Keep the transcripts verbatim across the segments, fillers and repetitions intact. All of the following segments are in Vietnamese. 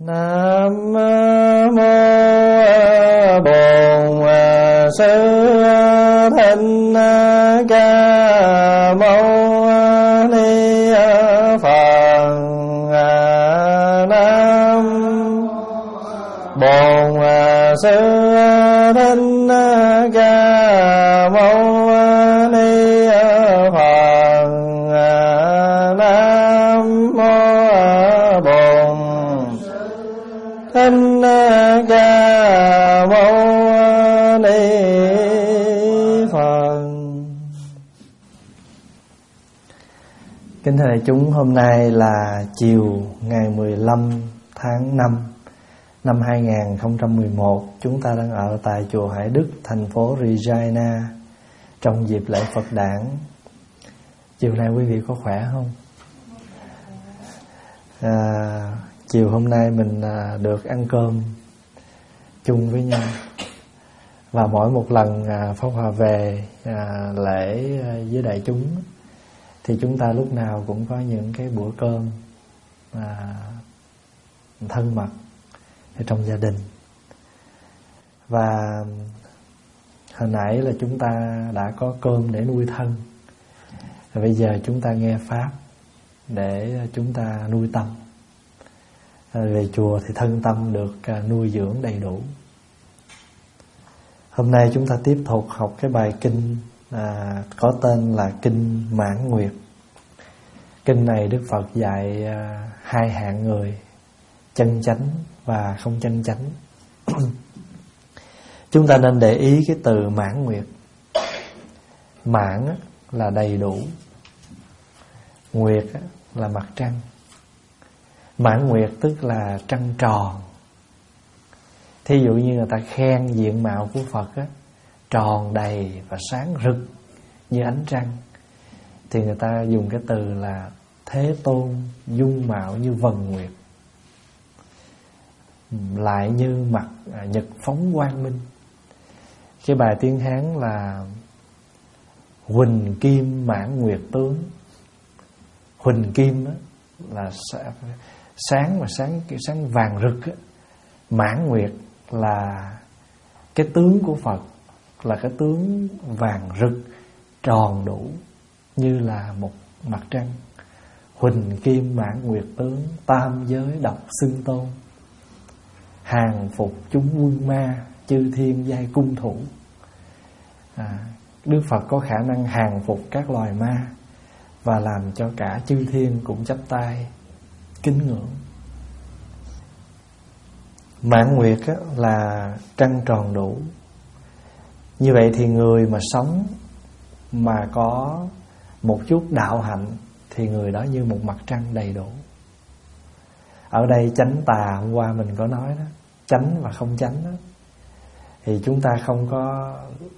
Nam mô Bổn Sư Thích Ca Mâu Ni Phật. Nam Bổn Sư Thích Ca Mâu Ni Phật. Nam mô Bổn Thích Ca Mâu Ni Phật. Kính thưa đại chúng, hôm nay là chiều ngày mười lăm tháng năm năm hai nghìn không trăm mười một. Chúng ta đang ở tại chùa Hải Đức, thành phố Regina, trong dịp lễ Phật đản. Chiều nay quý vị có khỏe không? À, chiều hôm nay mình à, được ăn cơm chung với nhau. Và mỗi một lần à, Pháp Hòa về à, lễ à, với đại chúng thì chúng ta lúc nào cũng có những cái bữa cơm à, thân mật ở trong gia đình. Và hồi nãy là chúng ta đã có cơm để nuôi thân. Và bây giờ chúng ta nghe Pháp để chúng ta nuôi tâm. Về chùa thì thân tâm được nuôi dưỡng đầy đủ. Hôm nay chúng ta tiếp tục học cái bài kinh à, có tên là Kinh Mãn Nguyệt. Kinh này Đức Phật dạy à, hai hạng người, chân chánh và không chân chánh. Chúng ta nên để ý cái từ mãn nguyệt. Mãn là đầy đủ, nguyệt là mặt trăng. Mãn nguyệt tức là trăng tròn. Thí dụ như người ta khen diện mạo của Phật á, tròn đầy và sáng rực như ánh trăng, thì người ta dùng cái từ là Thế Tôn dung mạo như vầng nguyệt, lại như mặt nhật phóng quang minh. Cái bài tiếng Hán là Huỳnh Kim Mãn Nguyệt Tướng. Huỳnh Kim á, là sáng mà sáng sáng vàng rực á. Mãn Nguyệt là cái tướng của Phật, là cái tướng vàng rực tròn đủ như là một mặt trăng. Huỳnh Kim Mãn Nguyệt Tướng, tam giới độc xưng tôn, hàng phục chúng quân ma, chư thiên giai cung thủ. à, Đức Phật có khả năng hàng phục các loài ma và làm cho cả chư thiên cũng chắp tay kính ngưỡng. Mãn nguyệt á, là trăng tròn đủ. Như vậy thì người mà sống mà có một chút đạo hạnh thì người đó như một mặt trăng đầy đủ. Ở đây chánh tà hôm qua mình có nói đó, chánh và không chánh đó, thì chúng ta không có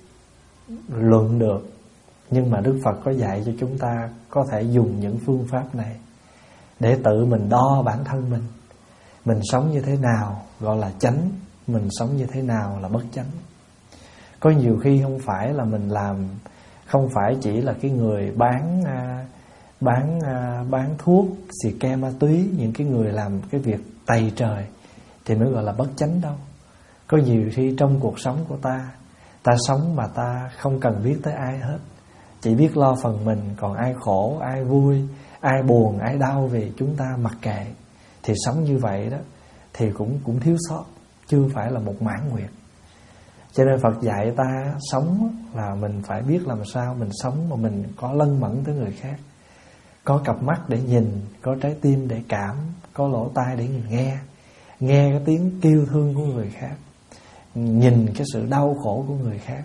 luận được. Nhưng mà Đức Phật có dạy cho chúng ta có thể dùng những phương pháp này để tự mình đo bản thân mình. Mình sống như thế nào gọi là chánh, mình sống như thế nào là bất chánh. Có nhiều khi không phải là mình làm, không phải chỉ là cái người bán bán bán thuốc, xì ke ma túy, những cái người làm cái việc tày trời thì mới gọi là bất chánh đâu. Có nhiều khi trong cuộc sống của ta, ta sống mà ta không cần biết tới ai hết, chỉ biết lo phần mình, còn ai khổ, ai vui, ai buồn, ai đau vì chúng ta mặc kệ. Thì sống như vậy đó thì cũng cũng thiếu sót, chưa phải là một mãn nguyệt. Cho nên Phật dạy ta sống là mình phải biết làm sao mình sống mà mình có lân mẫn tới người khác, có cặp mắt để nhìn, có trái tim để cảm, có lỗ tai để nghe, nghe cái tiếng kêu thương của người khác, nhìn cái sự đau khổ của người khác.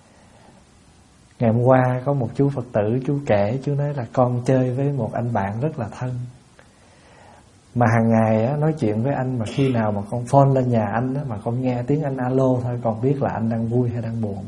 Ngày hôm qua có một chú Phật tử, chú kể, chú nói là con chơi với một anh bạn rất là thân, mà hàng ngày á, nói chuyện với anh, mà khi nào mà con phone lên nhà anh á, mà con nghe tiếng anh alo thôi, con biết là anh đang vui hay đang buồn.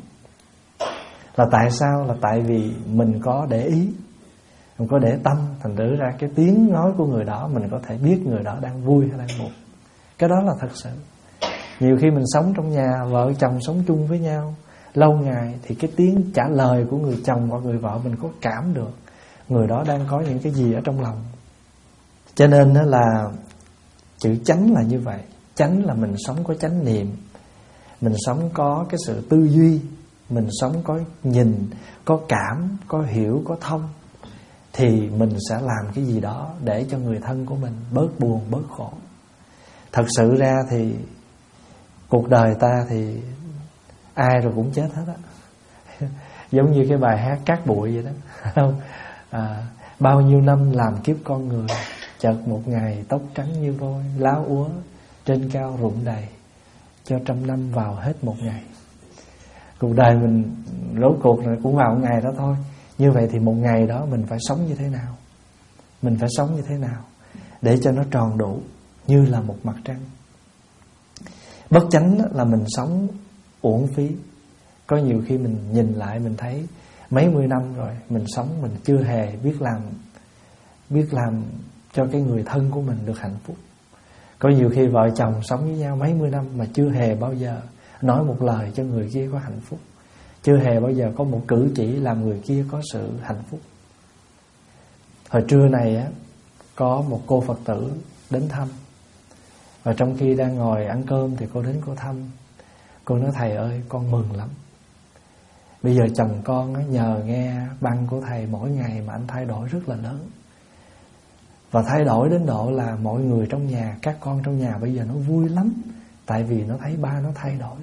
Là tại sao? Là tại vì mình có để ý, mình có để tâm, thành thử ra cái tiếng nói của người đó mình có thể biết người đó đang vui hay đang buồn. Cái đó là thật sự. Nhiều khi mình sống trong nhà, vợ chồng sống chung với nhau lâu ngày, thì cái tiếng trả lời của người chồng hoặc người vợ mình có cảm được người đó đang có những cái gì ở trong lòng. Cho nên là Chữ chánh là như vậy. Chánh là mình sống có chánh niệm, mình sống có cái sự tư duy, mình sống có nhìn, có cảm, có hiểu, có thông, thì mình sẽ làm cái gì đó để cho người thân của mình bớt buồn, bớt khổ. Thật sự ra thì cuộc đời ta thì ai rồi cũng chết hết á. Giống như cái bài hát Cát Bụi vậy đó, không? À, bao nhiêu năm làm kiếp con người, chợt một ngày tóc trắng như vôi, lá úa trên cao rụng đầy, cho trăm năm vào hết một ngày. Cuộc đời mình rốt cuộc rồi cũng vào một ngày đó thôi. Như vậy thì một ngày đó mình phải sống như thế nào? Mình phải sống như thế nào để cho nó tròn đủ như là một mặt trăng? Bất chánh là mình sống uổng phí. Có nhiều khi mình nhìn lại mình thấy mấy mươi năm rồi mình sống mình chưa hề biết làm biết làm cho cái người thân của mình được hạnh phúc. Có nhiều khi vợ chồng sống với nhau mấy mươi năm mà chưa hề bao giờ nói một lời cho người kia có hạnh phúc, chưa hề bao giờ có một cử chỉ làm người kia có sự hạnh phúc. Hồi trưa này á, có một cô Phật tử đến thăm, và trong khi đang ngồi ăn cơm thì cô đến cô thăm. Cô nói: thầy ơi, con mừng lắm. Bây giờ chồng con á, nhờ nghe băng của thầy mỗi ngày mà anh thay đổi rất là lớn. Và thay đổi đến độ là mọi người trong nhà, các con trong nhà bây giờ nó vui lắm, tại vì nó thấy ba nó thay đổi.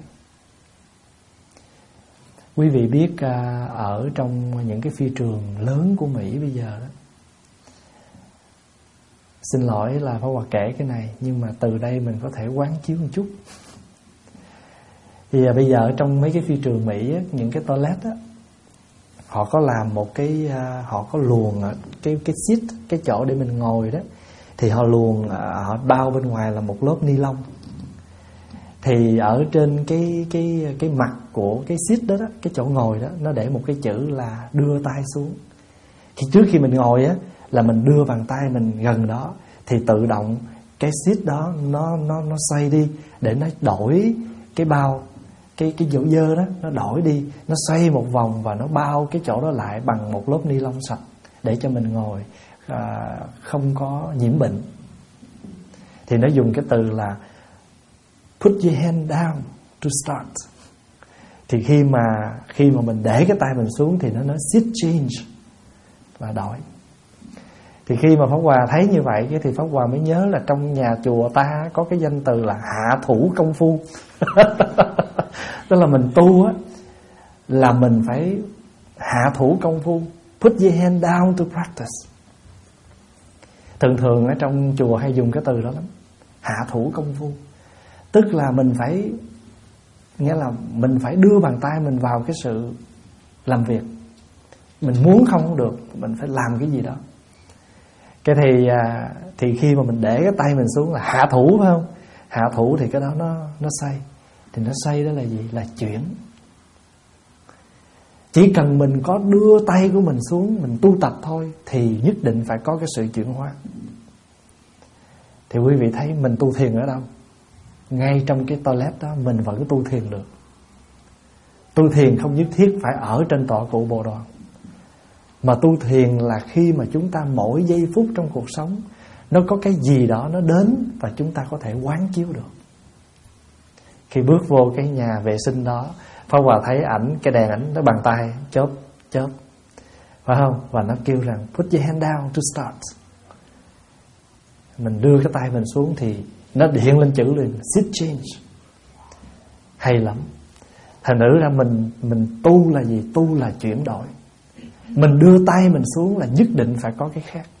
Quý vị biết ở trong những cái phi trường lớn của Mỹ bây giờ đó, xin lỗi là Pháp Hòa kể cái này, nhưng mà từ đây mình có thể quán chiếu một chút. Thì bây giờ ở trong mấy cái phi trường Mỹ á, những cái toilet á, họ có làm một cái, họ có luồn cái cái seat, cái chỗ để mình ngồi đó, thì họ luồn, họ bao bên ngoài là một lớp ni lông. Thì ở trên cái cái cái mặt của cái seat đó, đó, cái chỗ ngồi đó, nó để một cái chữ là đưa tay xuống. Thì trước khi mình ngồi á, là mình đưa bàn tay mình gần đó, thì tự động cái seat đó nó nó nó xoay đi để nó đổi cái bao, cái cái dỗ dơ đó nó đổi đi, nó xoay một vòng và nó bao cái chỗ đó lại bằng một lớp ni lông sạch để cho mình ngồi à, không có nhiễm bệnh. Thì nó dùng cái từ là put your hand down to start. Thì khi mà khi mà mình để cái tay mình xuống thì nó nói seat change, là đổi. Thì khi mà Pháp Hòa thấy như vậy thì Pháp Hòa mới nhớ là trong nhà chùa ta có cái danh từ là hạ thủ công phu. Tức là mình tu á, là mình phải hạ thủ công phu, put your hand down to practice. Thường thường ở trong chùa hay dùng cái từ đó lắm, hạ thủ công phu. Tức là mình phải, nghĩa là mình phải đưa bàn tay mình vào cái sự làm việc. Mình muốn không cũng được, mình phải làm cái gì đó. Cái thì thì khi mà mình để cái tay mình xuống là hạ thủ, phải không? Hạ thủ thì cái đó nó nó xoay. Thì nó xoay đó là gì? Là chuyển. Chỉ cần mình có đưa tay của mình xuống, mình tu tập thôi, thì nhất định phải có cái sự chuyển hóa. Thì quý vị thấy mình tu thiền ở đâu? Ngay trong cái toilet đó mình vẫn tu thiền được. Tu thiền không nhất thiết phải ở trên tọa cụ Bồ Đoàn, mà tu thiền là khi mà chúng ta mỗi giây phút trong cuộc sống nó có cái gì đó nó đến và chúng ta có thể quán chiếu được. Khi bước vô cái nhà vệ sinh đó, Pháp Hòa thấy ảnh, cái đèn ảnh nó bàn tay chớp chớp, phải không? Và nó kêu rằng put your hand down to start. Mình đưa cái tay mình xuống thì nó hiện lên chữ liền seat change. Hay lắm. Thành nữ ra mình mình tu là gì? Tu là chuyển đổi. Mình đưa tay mình xuống là nhất định phải có cái khác.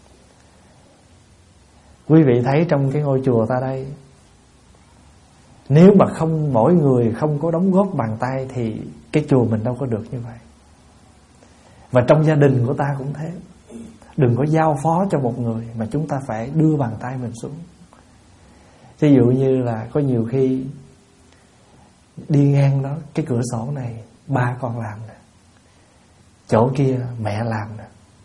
Quý vị thấy trong cái ngôi chùa ta đây, nếu mà không, mỗi người không có đóng góp bàn tay thì cái chùa mình đâu có được như vậy. Và trong gia đình của ta cũng thế. Đừng có giao phó cho một người mà chúng ta phải đưa bàn tay mình xuống. Ví dụ như là có nhiều khi đi ngang đó, cái cửa sổ này ba con làm nè, chỗ kia mẹ làm nè.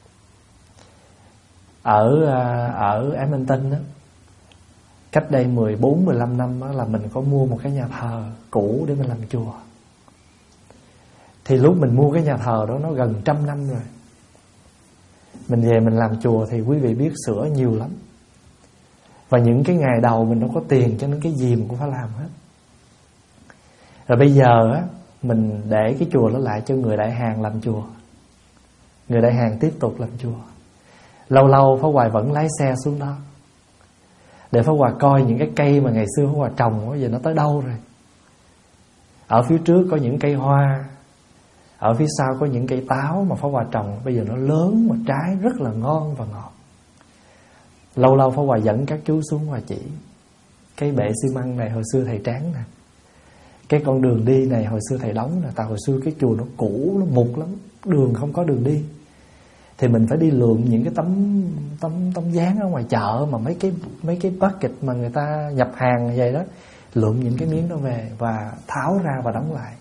Ở ở Edmonton đó, cách đây mười bốn mười lăm năm đó, là mình có mua một cái nhà thờ cũ để mình làm chùa. Thì lúc mình mua cái nhà thờ đó nó gần trăm năm rồi. Mình về mình làm chùa thì quý vị biết sửa nhiều lắm. Và những cái ngày đầu mình đâu có tiền, cho nên cái gì mình cũng phải làm hết. Rồi bây giờ á, mình để cái chùa đó lại cho người Đại Hàn làm chùa, người Đại Hàn tiếp tục làm chùa. Lâu lâu Pháp Hòa vẫn lái xe xuống đó để Pháp Hòa coi những cái cây mà ngày xưa Pháp Hòa trồng bây giờ nó tới đâu rồi. Ở phía trước có những cây hoa, ở phía sau có những cây táo mà Pháp Hòa trồng bây giờ nó lớn mà trái rất là ngon và ngọt. Lâu lâu Pháp Hòa dẫn các chú xuống và chỉ cái bệ xi măng này hồi xưa thầy tráng nè, cái con đường đi này hồi xưa thầy đóng nè. Tại hồi xưa cái chùa nó cũ, nó mục lắm, đường không có đường đi, thì mình phải đi lượm những cái tấm tấm tấm dán ở ngoài chợ mà mấy cái mấy cái bucket mà người ta nhập hàng như vậy đó, lượm những cái miếng đó về và tháo ra và đóng lại.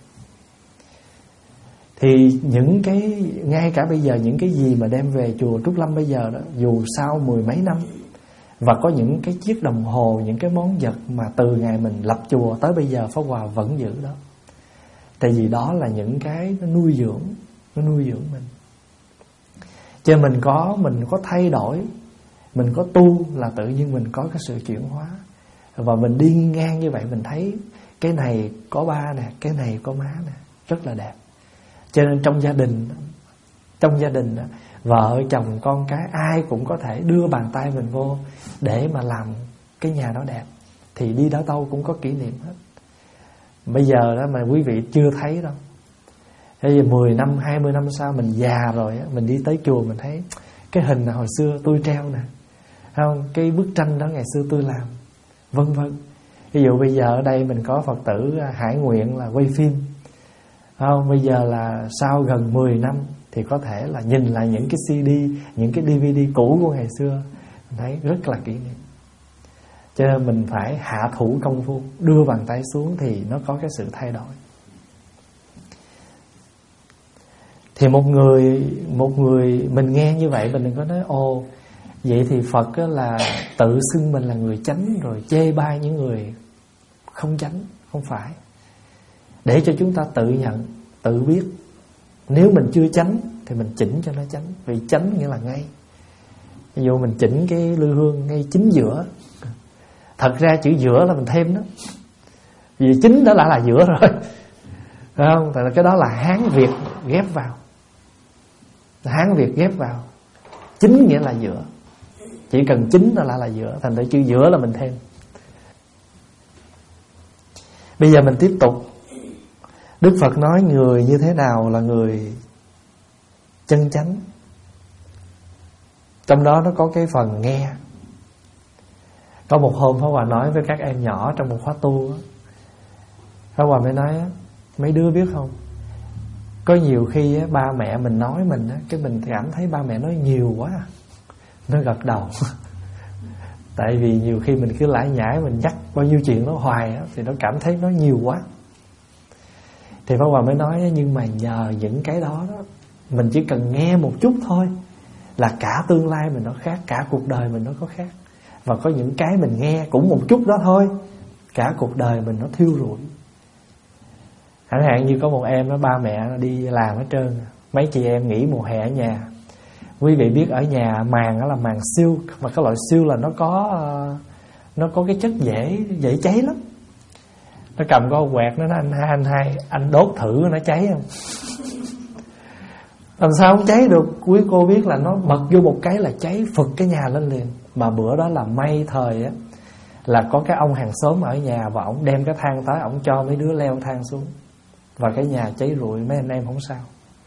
Thì những cái ngay cả bây giờ những cái gì mà đem về chùa Trúc Lâm bây giờ đó, dù sau mười mấy năm, và có những cái chiếc đồng hồ, những cái món vật mà từ ngày mình lập chùa tới bây giờ Pháp Hòa vẫn giữ đó. Tại vì đó là những cái nó nuôi dưỡng, nó nuôi dưỡng mình. Cho mình có mình có thay đổi, mình có tu là tự nhiên mình có cái sự chuyển hóa. Và mình đi ngang như vậy mình thấy cái này có ba nè, cái này có má nè, rất là đẹp. Cho nên trong gia đình, trong gia đình vợ chồng con cái ai cũng có thể đưa bàn tay mình vô để mà làm cái nhà đó đẹp. Thì đi đâu đâu cũng có kỷ niệm hết. Bây giờ đó mà quý vị chưa thấy đâu, bây giờ mười năm, hai mươi năm sau mình già rồi á, mình đi tới chùa mình thấy cái hình hồi xưa tôi treo nè, không? Cái bức tranh đó ngày xưa tôi làm, vân vân. Ví dụ bây giờ ở đây mình có Phật tử Hải Nguyện là quay phim, không? Bây giờ là sau gần mười năm thì có thể là nhìn lại những cái xê đê, những cái đê vê đê cũ của ngày xưa, mình thấy rất là kỷ niệm. Cho nên mình phải hạ thủ công phu, đưa bàn tay xuống thì nó có cái sự thay đổi. Thì một người một người mình nghe như vậy mình đừng có nói ồ vậy thì Phật là tự xưng mình là người chánh rồi chê bai những người không chánh. Không phải. Để cho chúng ta tự nhận, tự biết. Nếu mình chưa chánh thì mình chỉnh cho nó chánh. Vì chánh nghĩa là ngay. Ví dụ mình chỉnh cái lư hương ngay chính giữa. Thật ra chữ giữa là mình thêm đó, vì chính đó đã là giữa rồi, phải không? Tại cái đó là Hán Việt ghép vào, Hán Việt ghép vào. Chính nghĩa là giữa, chỉ cần chính đó là là giữa, thành ra chữ giữa là mình thêm. Bây giờ mình tiếp tục. Đức Phật nói người như thế nào là người chân chánh. Trong đó nó có cái phần nghe. Có một hôm Pháp Hòa nói với các em nhỏ trong một khóa tu, Pháp Hòa mới nói mấy đứa biết không, có nhiều khi ba mẹ mình nói mình cái mình cảm thấy ba mẹ nói nhiều quá. Nó gật đầu. Tại vì nhiều khi mình cứ lải nhải, mình nhắc bao nhiêu chuyện nó hoài thì nó cảm thấy nó nhiều quá. Thì Pháp Hòa mới nói nhưng mà nhờ những cái đó, đó mình chỉ cần nghe một chút thôi là cả tương lai mình nó khác, cả cuộc đời mình nó có khác. Và có những cái mình nghe cũng một chút đó thôi, cả cuộc đời mình nó thiêu rụi. Chẳng hạn như có một em đó, ba mẹ đi làm hết trơn, mấy chị em nghỉ mùa hè ở nhà. Quý vị biết ở nhà màn đó là màn siêu, mà cái loại siêu là nó có nó có cái chất dễ dễ cháy lắm. Nó cầm có quẹt nó nói anh hai anh hai anh đốt thử nó cháy không? Làm sao không cháy được? Quý cô biết là nó bật vô một cái là cháy phực cái nhà lên liền. Mà bữa đó là may thời á, là có cái ông hàng xóm ở nhà và ổng đem cái than tới, ổng cho mấy đứa leo than xuống và cái nhà cháy rụi, mấy anh em không sao.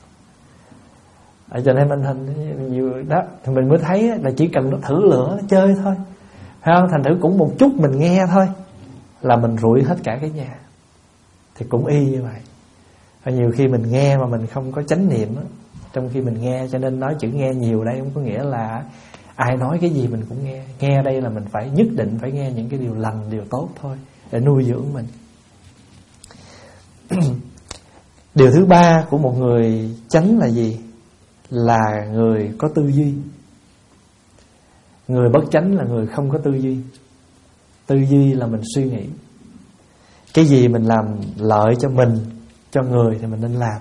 Ở cho nên anh hình nhiều đó thì mình mới thấy là chỉ cần nó thử lửa nó chơi thôi, phải không? Thành thử cũng một chút mình nghe thôi là mình rụi hết cả cái nhà. Thì cũng y như vậy. Và nhiều khi mình nghe mà mình không có chánh niệm á, trong khi mình nghe, cho nên nói chữ nghe nhiều đây không có nghĩa là ai nói cái gì mình cũng nghe. Nghe đây là mình phải nhất định phải nghe những cái điều lành, điều tốt thôi, để nuôi dưỡng mình. Điều thứ ba của một người chánh là gì? Là người có tư duy. Người bất chánh là người không có tư duy. Tư duy là mình suy nghĩ cái gì mình làm lợi cho mình, cho người thì mình nên làm.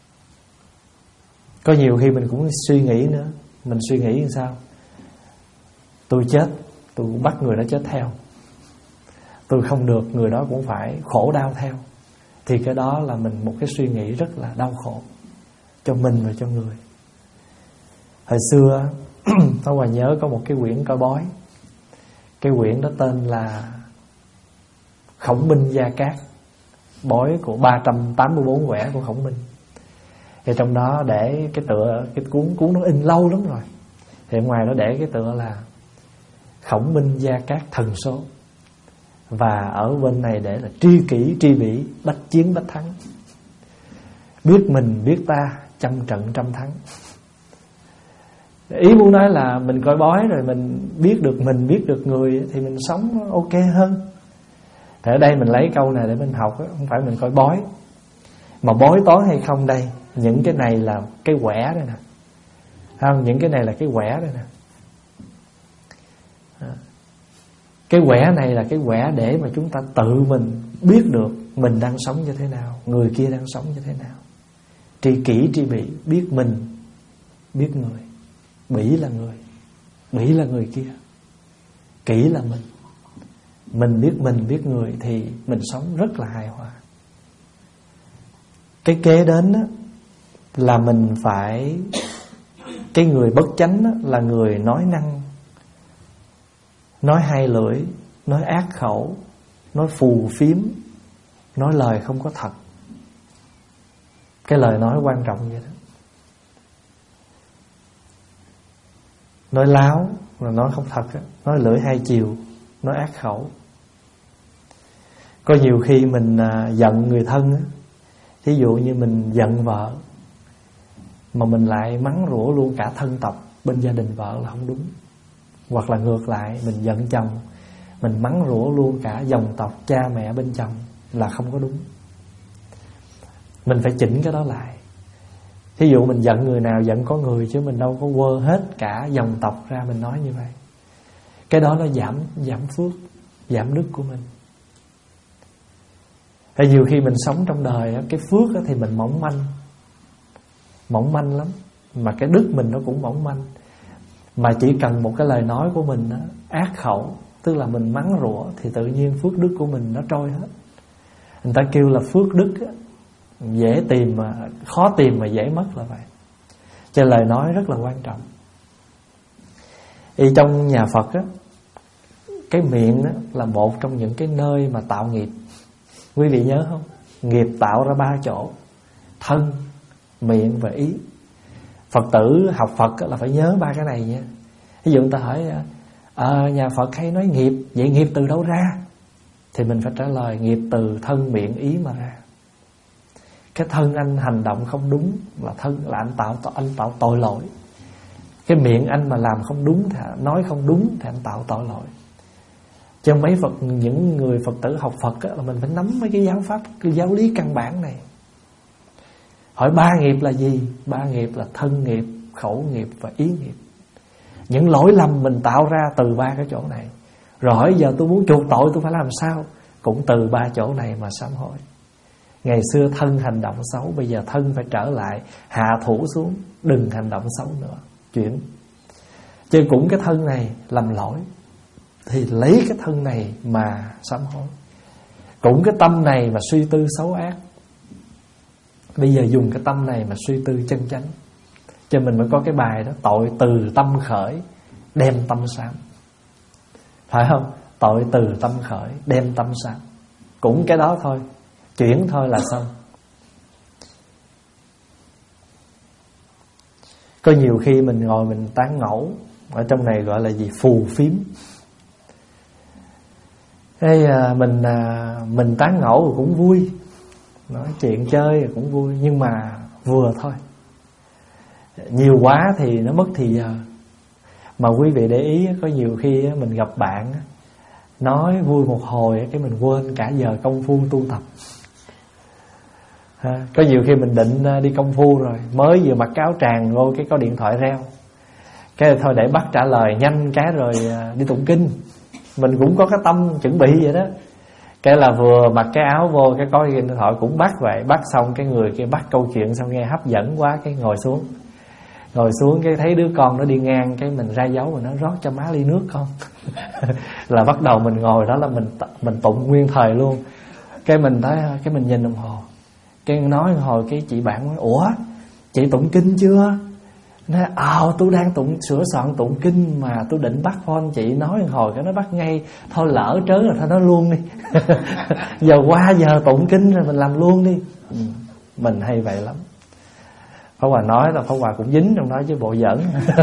Có nhiều khi mình cũng suy nghĩ nữa. Mình suy nghĩ như sao? tôi chết, tôi cũng bắt người đó chết theo. Tôi không được, người đó cũng phải khổ đau theo. Thì cái đó là mình một cái suy nghĩ rất là đau khổ cho mình và cho người. Hồi xưa Pháp Hòa nhớ có một cái quyển coi bói. Cái quyển đó tên là Khổng Minh Gia Cát, bói của ba trăm tám mươi bốn quẻ của Khổng Minh. Thì trong đó để cái tựa, cái cuốn cuốn nó in lâu lắm rồi. Thì ngoài đó để cái tựa là Khổng Minh Gia Cát thần số. Và ở bên này để là tri kỷ tri bỉ, bách chiến bách thắng. Biết mình biết ta, trăm trận trăm thắng. Ý muốn nói là mình coi bói rồi mình biết được mình, biết được người thì mình sống ok hơn. Thì ở đây mình lấy câu này để mình học, không phải mình coi bói. Mà bói toán hay không đây, những cái này là cái quẻ đây nè. Không, những cái này là cái quẻ đây nè. Cái quẻ này là cái quẻ để mà chúng ta tự mình biết được mình đang sống như thế nào, người kia đang sống như thế nào. Tri kỷ tri bỉ, biết mình, biết người. Bỉ là người, bỉ là người kia, kỷ là mình. Mình biết mình, biết người thì mình sống rất là hài hòa. Cái kế đến đó, là mình phải, cái người bất chánh đó, là người nói năng, nói hai lưỡi, nói ác khẩu, nói phù phiếm, nói lời không có thật. Cái lời nói quan trọng vậy đó. Nói láo là nói không thật đó. Nói lưỡi hai chiều, nói ác khẩu. Có nhiều khi mình à, giận người thân á, thí dụ như mình giận vợ mà mình lại mắng rủa luôn cả thân tộc bên gia đình vợ là không đúng. Hoặc là ngược lại, mình giận chồng, mình mắng rủa luôn cả dòng tộc cha mẹ bên chồng là không có đúng. Mình phải chỉnh cái đó lại. Thí dụ mình giận người nào giận có người, chứ mình đâu có quơ hết cả dòng tộc ra mình nói như vậy. Cái đó nó giảm giảm phước, giảm đức của mình. Tại nhiều khi mình sống trong đời, cái phước thì mình mỏng manh, mỏng manh lắm. Mà cái đức mình nó cũng mỏng manh. Mà chỉ cần một cái lời nói của mình đó, ác khẩu, tức là mình mắng rủa, thì tự nhiên phước đức của mình nó trôi hết. Người ta kêu là phước đức á, dễ tìm mà khó tìm mà dễ mất là vậy. Cho lời nói rất là quan trọng. Thì trong nhà Phật á, cái miệng á, là một trong những cái nơi mà tạo nghiệp. Quý vị nhớ không? Nghiệp tạo ra ba chỗ: thân, miệng và ý. Phật tử học Phật á, là phải nhớ ba cái này nha. Ví dụ người ta hỏi à, nhà Phật hay nói nghiệp, vậy nghiệp từ đâu ra? Thì mình phải trả lời nghiệp từ thân, miệng, ý mà ra. Cái thân anh hành động không đúng là thân, là anh tạo anh tạo tội lỗi. Cái miệng anh mà làm không đúng, thì nói không đúng thì anh tạo tội lỗi. Cho mấy Phật, những người Phật tử học Phật á, là mình phải nắm mấy cái giáo pháp, cái giáo lý căn bản này. Hỏi ba nghiệp là gì? Ba nghiệp là thân nghiệp, khẩu nghiệp và ý nghiệp. Những lỗi lầm mình tạo ra từ ba cái chỗ này. Rồi hỏi giờ tôi muốn chuộc tội tôi phải làm sao? Cũng từ ba chỗ này mà sám hối. Ngày xưa thân hành động xấu, bây giờ thân phải trở lại, hạ thủ xuống, đừng hành động xấu nữa, chuyển. Chứ cũng cái thân này làm lỗi, thì lấy cái thân này mà sám hối. Cũng cái tâm này mà suy tư xấu ác, bây giờ dùng cái tâm này mà suy tư chân chánh. Cho mình mới có cái bài đó: tội từ tâm khởi, đem tâm sám. Phải không? Tội từ tâm khởi, đem tâm sám. Cũng cái đó thôi, chuyển thôi là xong. Có nhiều khi mình ngồi mình tán ngẫu, ở trong này gọi là gì? Phù phiếm. Thế à, mình à, mình tán ngẫu cũng vui, nói chuyện chơi cũng vui, nhưng mà vừa thôi. Nhiều quá thì nó mất thì giờ. Mà quý vị để ý, có nhiều khi mình gặp bạn nói vui một hồi, cái mình quên cả giờ công phu tu tập. Ha, có nhiều khi mình định đi công phu rồi, mới vừa mặc cái áo tràng vô, cái có điện thoại reo, cái thôi để bắt trả lời nhanh cái rồi đi tụng kinh. Mình cũng có cái tâm chuẩn bị vậy đó. Cái là vừa mặc cái áo vô, cái có điện thoại cũng bắt vậy. Bắt xong cái người kia bắt câu chuyện xong nghe hấp dẫn quá, cái ngồi xuống. Ngồi xuống cái thấy đứa con nó đi ngang, cái mình ra dấu rồi nó rót cho má ly nước con. Là bắt đầu mình ngồi đó là mình mình tụng nguyên thời luôn. Cái mình thấy, cái mình nhìn đồng hồ, cái nói hồi cái chị bạn nói, ủa chị tụng kinh chưa? Nói ờ tôi đang tụng, sửa soạn tụng kinh mà tôi định bắt phone chị, nói hồi cái nó bắt ngay. Thôi lỡ trớn rồi thôi nói luôn đi. Giờ qua giờ tụng kinh rồi mình làm luôn đi. Ừ, mình hay vậy lắm. Pháp Hòa nói là Pháp Hòa cũng dính trong đó chứ bộ giỡn.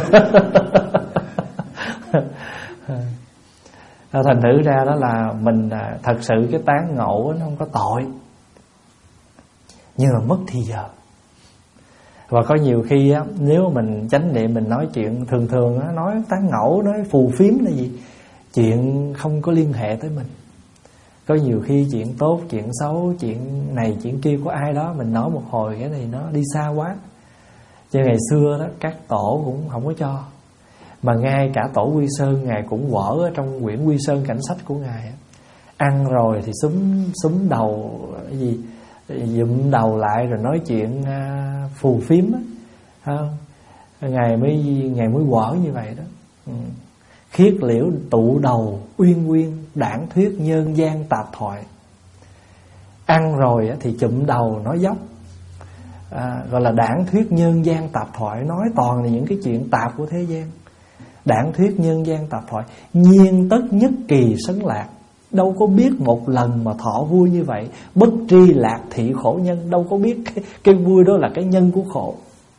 Thành thử ra đó là mình thật sự cái tán ngộ nó không có tội, nhưng mà mất thì giờ. Và có nhiều khi á, nếu mình chánh niệm mình nói chuyện thường thường á, nói tán ngẫu, nói phù phiếm là gì, chuyện không có liên hệ tới mình. Có nhiều khi chuyện tốt, chuyện xấu, chuyện này chuyện kia của ai đó mình nói một hồi cái này nó đi xa quá. Chứ ngày xưa đó các tổ cũng không có cho. Mà ngay cả tổ Quy Sơn ngài cũng quở ở trong quyển Quy Sơn cảnh sách của ngài, ăn rồi thì súm súm đầu cái gì, dụm đầu lại rồi nói chuyện phù phiếm á, không? Ngài mới ngài mới quở như vậy đó. Ừ. Khiết liễu tụ đầu uyên nguyên, đảng thuyết nhân gian tạp thoại. Ăn rồi thì chụm đầu nói dốc, à, gọi là đảng thuyết nhân gian tạp thoại, nói toàn là những cái chuyện tạp của thế gian. Đảng thuyết nhân gian tạp thoại, nhiên tất nhất kỳ sấn lạc. Đâu có biết một lần mà thọ vui như vậy, bất tri lạc thị khổ nhân. Đâu có biết cái, cái vui đó là cái nhân của khổ.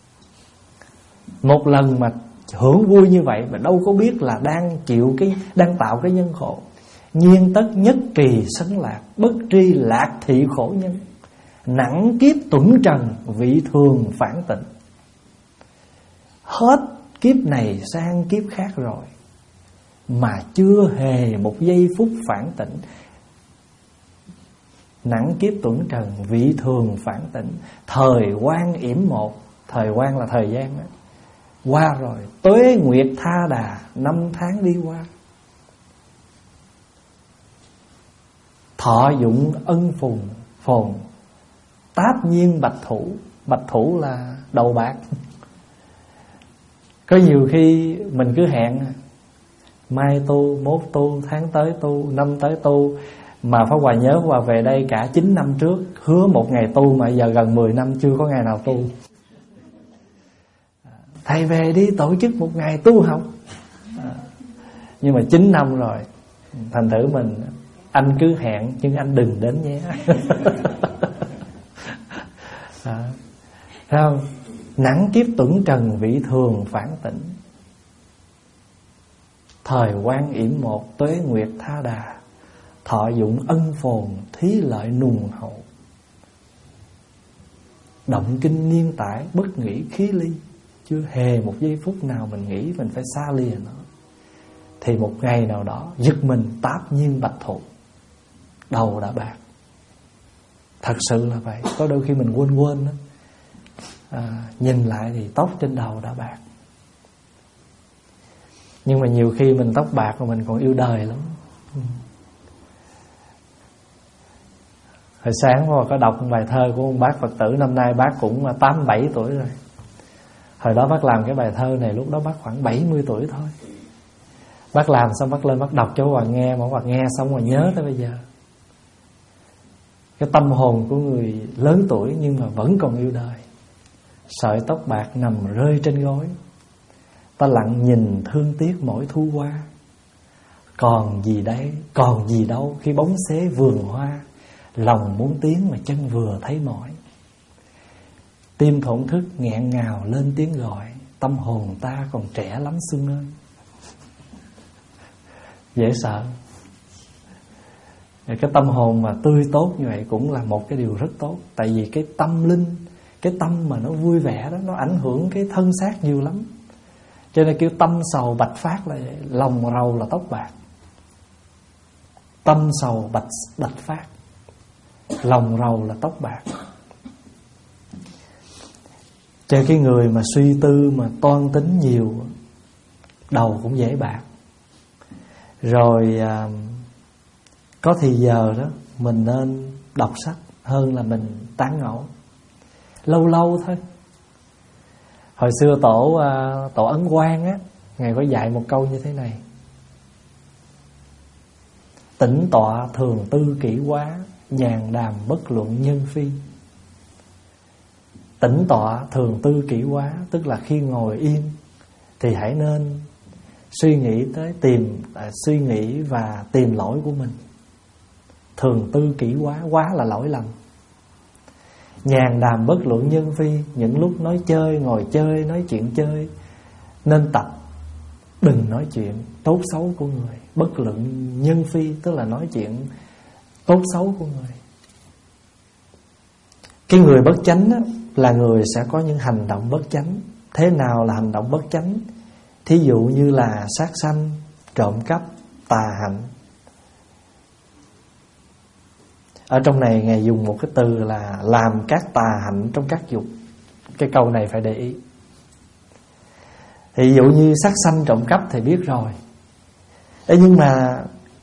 Một lần mà hưởng vui như vậy mà đâu có biết là đang chịu cái, đang tạo cái nhân khổ. Nhiên tất nhất kỳ sấn lạc, bất tri lạc thị khổ nhân. Nặng kiếp tuẩn trần, vị thường phản tịnh. Hết kiếp này sang kiếp khác rồi mà chưa hề một giây phút phản tịnh. Nặng kiếp tuẩn trần, vị thường phản tịnh. Thời quan yểm một, thời quan là thời gian đó, qua rồi. Tuế nguyệt tha đà, năm tháng đi qua. Thọ dụng ân phùng phồn, táp nhiên bạch thủ. Bạch thủ là đầu bạc. Có nhiều khi mình cứ hẹn mai tu, mốt tu, tháng tới tu, năm tới tu. Mà Pháp Hòa nhớ Pháp Hòa về đây cả chín năm trước hứa một ngày tu, mà giờ gần mười năm chưa có ngày nào tu. Thầy về đi tổ chức một ngày tu học. à, Nhưng mà chín năm rồi. Thành thử mình, anh cứ hẹn nhưng anh đừng đến nhé. à, Thấy không? Nặng kiếp tuẩn trần, vị thường phản tịnh. Thời quan yểm một, tuế nguyệt tha đà. Thọ dụng ân phồn, thí lợi nùng hậu. Động kinh niên tải, bất nghĩ khí ly. Chưa hề một giây phút nào mình nghĩ mình phải xa lìa nó. Thì một ngày nào đó giật mình táp nhiên bạch thủ, đầu đã bạc. Thật sự là vậy. Có đôi khi mình quên quên đó. À, nhìn lại thì tóc trên đầu đã bạc. Nhưng mà nhiều khi mình tóc bạc mà mình còn yêu đời lắm. Hồi sáng mà có đọc một bài thơ của một bác Phật tử, năm nay bác cũng tám bảy tuổi rồi. Hồi đó bác làm cái bài thơ này, lúc đó bác khoảng bảy mươi tuổi thôi. Bác làm xong bác lên bác đọc cho Hòa nghe, mà Hòa nghe xong Hòa nhớ tới bây giờ. Cái tâm hồn của người lớn tuổi nhưng mà vẫn còn yêu đời. Sợi tóc bạc nằm rơi trên gối, ta lặng nhìn thương tiếc mỗi thu qua. Còn gì đấy, còn gì đâu khi bóng xế vườn hoa. Lòng muốn tiến mà chân vừa thấy mỏi. Tim thổn thức nghẹn ngào lên tiếng gọi. Tâm hồn ta còn trẻ lắm Xuân ơi. Dễ sợ. Cái tâm hồn mà tươi tốt như vậy cũng là một cái điều rất tốt. Tại vì cái tâm linh, cái tâm mà nó vui vẻ đó, nó ảnh hưởng cái thân xác nhiều lắm. Cho nên kêu tâm sầu bạch phát là vậy. Lòng rầu là tóc bạc. Tâm sầu bạch, bạch phát, lòng rầu là tóc bạc. Cho cái người mà suy tư mà toan tính nhiều, đầu cũng dễ bạc. Rồi à, có thì giờ đó mình nên đọc sách hơn là mình tán ngẫu. Lâu lâu thôi. Hồi xưa tổ tổ Ấn Quang á, ngài có dạy một câu như thế này: tĩnh tọa thường tư kỷ quá, nhàn đàm bất luận nhân phi. Tĩnh tọa thường tư kỷ quá, tức là khi ngồi yên thì hãy nên suy nghĩ tới tìm à, suy nghĩ và tìm lỗi của mình. Thường tư kỷ quá, quá là lỗi lầm. Nhàn đàm bất luận nhân phi, những lúc nói chơi, ngồi chơi, nói chuyện chơi, nên tập đừng nói chuyện tốt xấu của người. Bất luận nhân phi tức là nói chuyện tốt xấu của người. Cái người bất chánh á, là người sẽ có những hành động bất chánh. Thế nào là hành động bất chánh? Thí dụ như là sát sanh, trộm cắp, tà hạnh. Ở trong này Ngài dùng một cái từ là làm các tà hạnh trong các dục. Cái câu này phải để ý. Thì ví dụ như sát sanh, trộm cắp thì biết rồi. Thế nhưng mà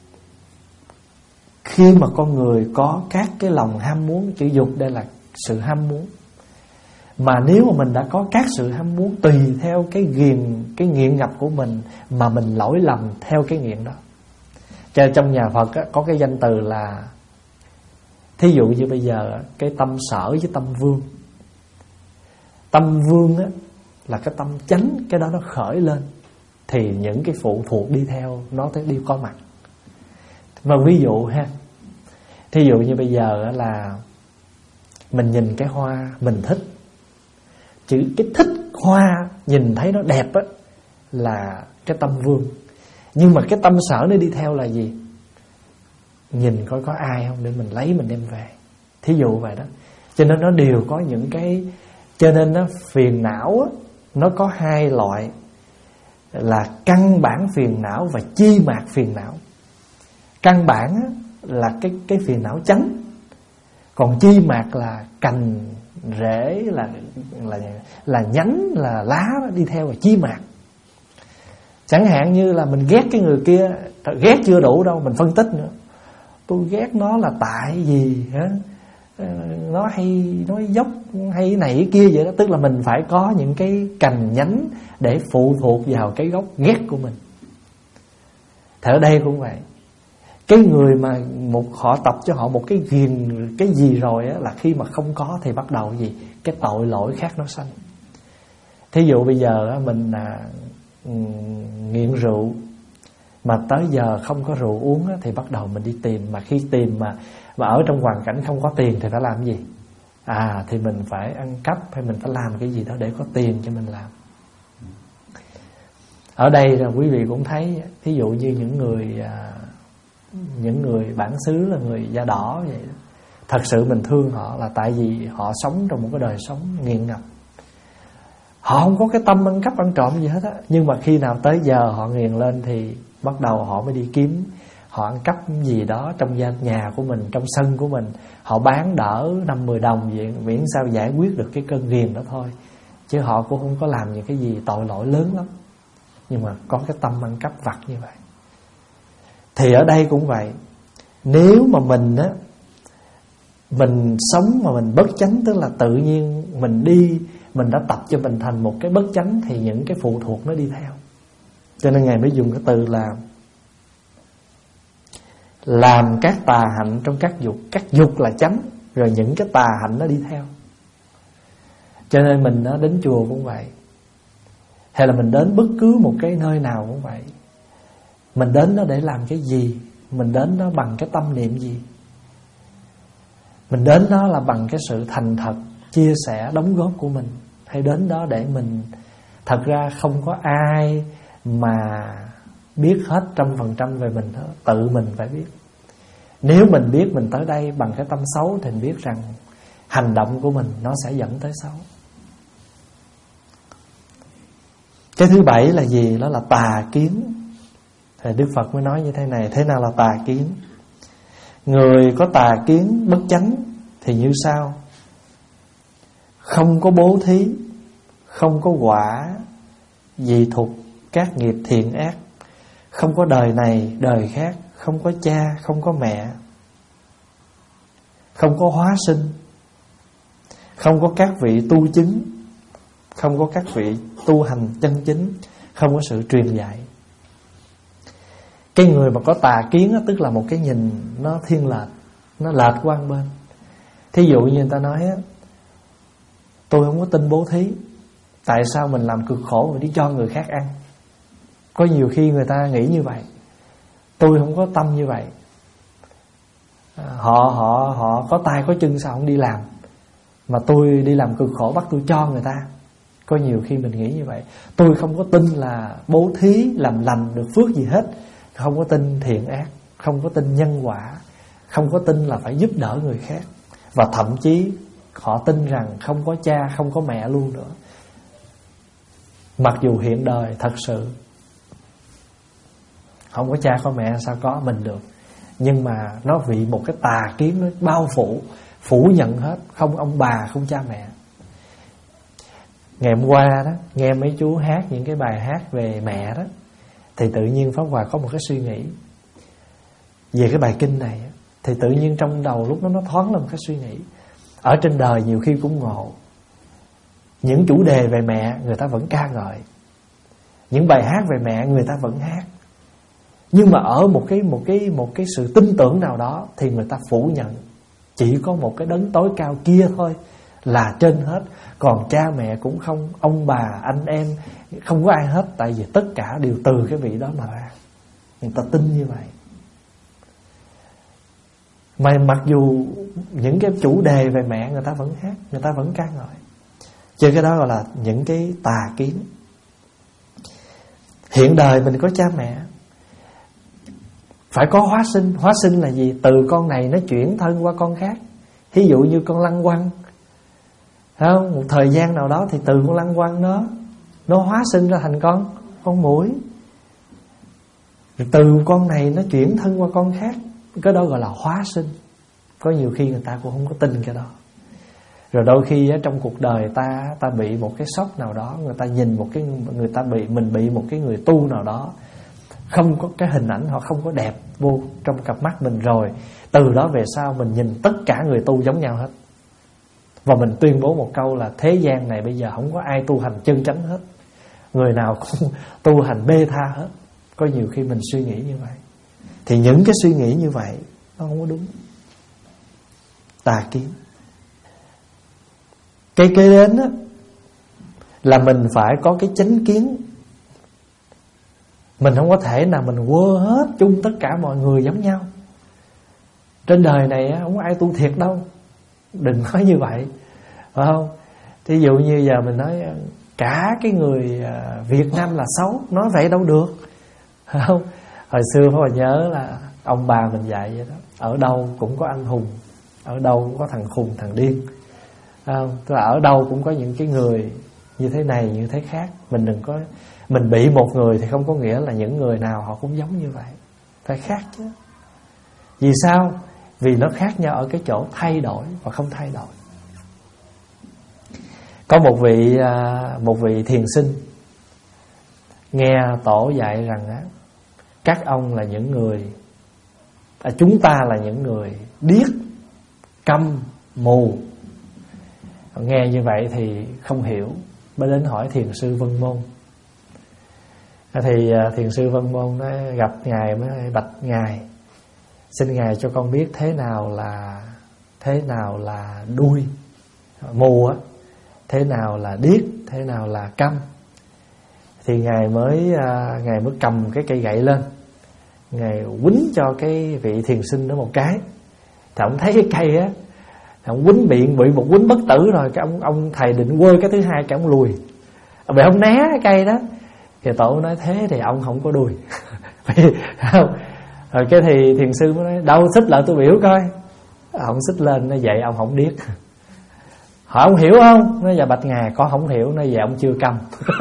khi mà con người có các cái lòng ham muốn, chữ dục đây là sự ham muốn, mà nếu mà mình đã có các sự ham muốn tùy theo cái nghiền cái nghiện ngập của mình mà mình lỗi lầm theo cái nghiện đó. Cho trong nhà Phật á, có cái danh từ là, thí dụ như bây giờ cái tâm sở với tâm vương. Tâm vương á, là cái tâm chánh, cái đó nó khởi lên thì những cái phụ thuộc đi theo nó tới đi có mặt. Và ví dụ ha, thí dụ như bây giờ là mình nhìn cái hoa mình thích, chữ cái thích hoa nhìn thấy nó đẹp á là cái tâm vương. Nhưng mà cái tâm sở nó đi theo là gì? Nhìn coi có ai không để mình lấy mình đem về. Thí dụ vậy đó. Cho nên nó đều có những cái, cho nên nó phiền não á, nó có hai loại là căn bản phiền não và chi mạt phiền não. Căn bản á, là cái cái phiền não chánh, còn chi mạt là cành rễ, là là là nhánh, là lá đi theo là chi mạt. Chẳng hạn như là mình ghét cái người kia, ghét chưa đủ đâu, mình phân tích nữa. Tôi ghét nó là tại vì hả? Nó hay nói dốc, hay này cái kia vậy đó. Tức là mình phải có những cái cành nhánh để phụ thuộc vào cái gốc ghét của mình. Thì ở đây cũng vậy. Cái người mà một họ tập cho họ một cái ghiền cái gì rồi á, là khi mà không có thì bắt đầu gì? Cái tội lỗi khác nó sanh. Thí dụ bây giờ á, mình à, nghiện rượu, mà tới giờ không có rượu uống á, thì bắt đầu mình đi tìm. Mà khi tìm mà, mà ở trong hoàn cảnh không có tiền thì phải làm gì? À thì mình phải ăn cắp, hay mình phải làm cái gì đó để có tiền cho mình làm. Ở đây là quý vị cũng thấy, thí dụ như những người à, những người bản xứ là người da đỏ vậy đó. Thật sự mình thương họ là tại vì họ sống trong một cái đời sống nghiện ngập. Họ không có cái tâm ăn cắp ăn trộm gì hết á, nhưng mà khi nào tới giờ họ nghiền lên thì bắt đầu họ mới đi kiếm, họ ăn cắp gì đó trong nhà của mình, trong sân của mình, họ bán đỡ năm mười đồng vậy, miễn sao giải quyết được cái cơn nghiền đó thôi, chứ họ cũng không có làm những cái gì tội lỗi lớn lắm, nhưng mà có cái tâm ăn cắp vặt như vậy. Thì ở đây cũng vậy. Nếu mà mình á, mình sống mà mình bất chánh, tức là tự nhiên mình đi, mình đã tập cho mình thành một cái bất chánh, thì những cái phụ thuộc nó đi theo. Cho nên Ngài mới dùng cái từ là làm các tà hạnh trong các dục. Các dục là chánh, rồi những cái tà hạnh nó đi theo. Cho nên mình nó đến chùa cũng vậy, hay là mình đến bất cứ một cái nơi nào cũng vậy. Mình đến đó để làm cái gì? Mình đến đó bằng cái tâm niệm gì? Mình đến đó là bằng cái sự thành thật, chia sẻ, đóng góp của mình, hay đến đó để mình, thật ra không có ai mà biết hết trăm phần trăm về mình hết, tự mình phải biết. Nếu mình biết mình tới đây bằng cái tâm xấu thì mình biết rằng hành động của mình nó sẽ dẫn tới xấu. Cái thứ bảy là gì? Đó là tà kiến. Thì Đức Phật mới nói như thế này. Thế nào là tà kiến? Người có tà kiến bất chánh thì như sau: không có bố thí, không có quả dị thục các nghiệp thiện ác, không có đời này đời khác, không có cha, không có mẹ, không có hóa sinh, không có các vị tu chứng, không có các vị tu hành chân chính, không có sự truyền dạy. Cái người mà có tà kiến đó, tức là một cái nhìn nó thiên lệch, nó lệch qua một bên. Thí dụ như người ta nói á, tôi không có tin bố thí, tại sao mình làm cực khổ mà đi cho người khác ăn? Có nhiều khi người ta nghĩ như vậy. Tôi không có tâm như vậy. Họ họ họ có tay có chân sao không đi làm, mà tôi đi làm cực khổ bắt tôi cho người ta. Có nhiều khi mình nghĩ như vậy. Tôi không có tin là bố thí làm lành được phước gì hết, không có tin thiện ác, không có tin nhân quả, không có tin là phải giúp đỡ người khác. Và thậm chí họ tin rằng không có cha, không có mẹ luôn nữa. Mặc dù hiện đời thật sự không có cha có mẹ sao có mình được, nhưng mà nó bị một cái tà kiến nó bao phủ, phủ nhận hết. Không ông bà, không cha mẹ. Ngày hôm qua đó, nghe mấy chú hát những cái bài hát về mẹ đó, thì tự nhiên Pháp Hòa có một cái suy nghĩ về cái bài kinh này. Thì tự nhiên trong đầu lúc đó nó thoáng lên một cái suy nghĩ. Ở trên đời nhiều khi cũng ngộ, những chủ đề về mẹ người ta vẫn ca ngợi, những bài hát về mẹ người ta vẫn hát. Nhưng mà ở một cái một cái một cái sự tin tưởng nào đó thì người ta phủ nhận chỉ có một cái đấng tối cao kia thôi là trên hết, còn cha mẹ cũng không, ông bà, anh em không có ai hết, tại vì tất cả đều từ cái vị đó mà ra. Người ta tin như vậy. Mà mặc dù những cái chủ đề về mẹ người ta vẫn hát, người ta vẫn ca ngợi. Chứ cái đó gọi là những cái tà kiến. Hiện đời mình có cha mẹ, phải có hóa sinh. Hóa sinh là gì? Từ con này nó chuyển thân qua con khác. Ví dụ như con lăng quăng, không? Một thời gian nào đó thì từ con lăng quăng nó Nó hóa sinh ra thành con Con muỗi. Từ con này nó chuyển thân qua con khác. Cái đó gọi là hóa sinh. Có nhiều khi người ta cũng không có tin cái đó. Rồi đôi khi trong cuộc đời ta ta bị một cái sốc nào đó, người ta nhìn một cái người ta bị mình bị một cái người tu nào đó không có cái hình ảnh, họ không có đẹp vô trong cặp mắt mình, rồi từ đó về sau mình nhìn tất cả người tu giống nhau hết. Và mình tuyên bố một câu là thế gian này bây giờ không có ai tu hành chân chánh hết, người nào cũng tu hành bê tha hết. Có nhiều khi mình suy nghĩ như vậy. Thì những cái suy nghĩ như vậy nó không có đúng. Tà kiến. Cái kế đến á, là mình phải có cái chánh kiến. Mình không có thể nào mình quơ hết chung tất cả mọi người giống nhau. Trên đời này á, không có ai tu thiệt đâu. Đừng nói như vậy, phải không? Thí dụ như giờ mình nói cả cái người Việt Nam là xấu, nói vậy đâu được, phải không? Hồi xưa phải nhớ là ông bà mình dạy vậy đó. Ở đâu cũng có anh hùng, ở đâu cũng có thằng khùng, thằng điên, phải không? Tức là ở đâu cũng có những cái người như thế này, như thế khác. Mình đừng có Mình bị một người thì không có nghĩa là những người nào họ cũng giống như vậy. Phải khác chứ. Vì sao? Vì nó khác nhau ở cái chỗ thay đổi và không thay đổi. Có một vị Một vị thiền sinh nghe tổ dạy rằng á, các ông là những người à, chúng ta là những người điếc, câm, mù. Nghe như vậy thì không hiểu, mới đến hỏi thiền sư Vân Môn. Thì thiền sư Vân Môn nó gặp ngài mới bạch ngài: xin ngài cho con biết thế nào là thế nào là đuôi, mù á, thế nào là điếc, thế nào là câm. Thì ngài mới ngài mới cầm cái cây gậy lên, ngài quýnh cho cái vị thiền sinh đó một cái. Thì ông thấy cái cây á, ông quýnh bị bị một quýnh bất tử rồi, cái ông ông thầy định quơ cái thứ hai, cái ông lùi, bị ông né cái cây đó. Thì tổ nói thế thì ông không có đuôi. Không. Rồi cái thì thiền sư mới nói đâu xích lại tôi biểu coi. Ông xích lên nó vậy ông không điếc. Hỏi ông hiểu không? Nó dạ bạch ngài có không hiểu. Nó dạ ông chưa câm.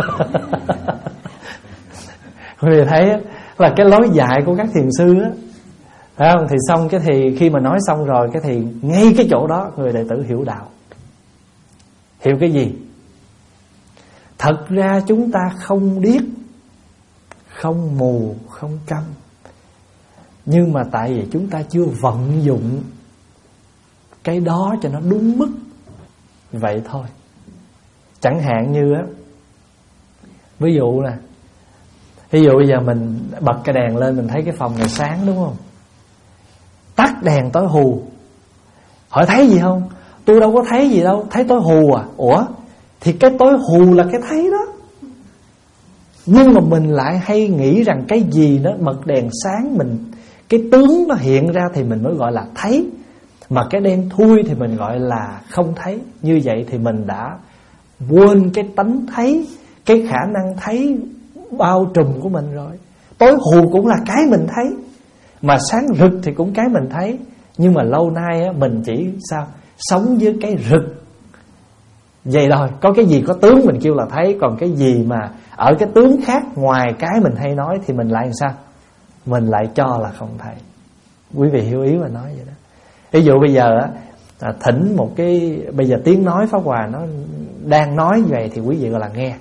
Vì thấy là cái lối dạy của các thiền sư á, phải không? Thì xong cái thì khi mà nói xong rồi, cái thì ngay cái chỗ đó người đệ tử hiểu đạo. Hiểu cái gì? Thật ra chúng ta không điếc, không mù, không câm, nhưng mà tại vì chúng ta chưa vận dụng cái đó cho nó đúng mức vậy thôi. Chẳng hạn như á, ví dụ nè, ví dụ bây giờ mình bật cái đèn lên, mình thấy cái phòng này sáng đúng không? Tắt đèn tối hù, hỏi thấy gì không? Tôi đâu có thấy gì đâu, thấy tối hù à. Ủa, thì cái tối hù là cái thấy đó. Nhưng mà mình lại hay nghĩ rằng cái gì nó bật đèn sáng, mình cái tướng nó hiện ra thì mình mới gọi là thấy, mà cái đen thui thì mình gọi là không thấy. Như vậy thì mình đã quên cái tánh thấy, cái khả năng thấy bao trùm của mình rồi. Tối hù cũng là cái mình thấy, mà sáng rực thì cũng cái mình thấy. Nhưng mà lâu nay á, mình chỉ sao sống với cái rực vậy thôi. Có cái gì có tướng mình kêu là thấy, còn cái gì mà ở cái tướng khác ngoài cái mình hay nói thì mình lại làm sao? Mình lại cho là không thấy. Quý vị hiểu ý mà nói vậy đó. Ví dụ bây giờ á, à, thỉnh một cái, bây giờ tiếng nói Pháp Hòa nó đang nói như vậy thì quý vị gọi là nghe.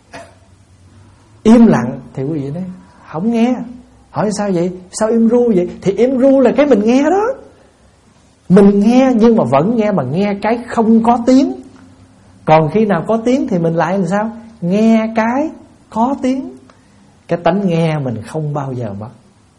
Im lặng thì quý vị nói không nghe. Hỏi sao vậy? Sao im ru vậy? Thì im ru là cái mình nghe đó. Mình nghe nhưng mà vẫn nghe, mà nghe cái không có tiếng. Còn khi nào có tiếng thì mình lại làm sao? Nghe cái có tiếng. Cái tánh nghe mình không bao giờ mất.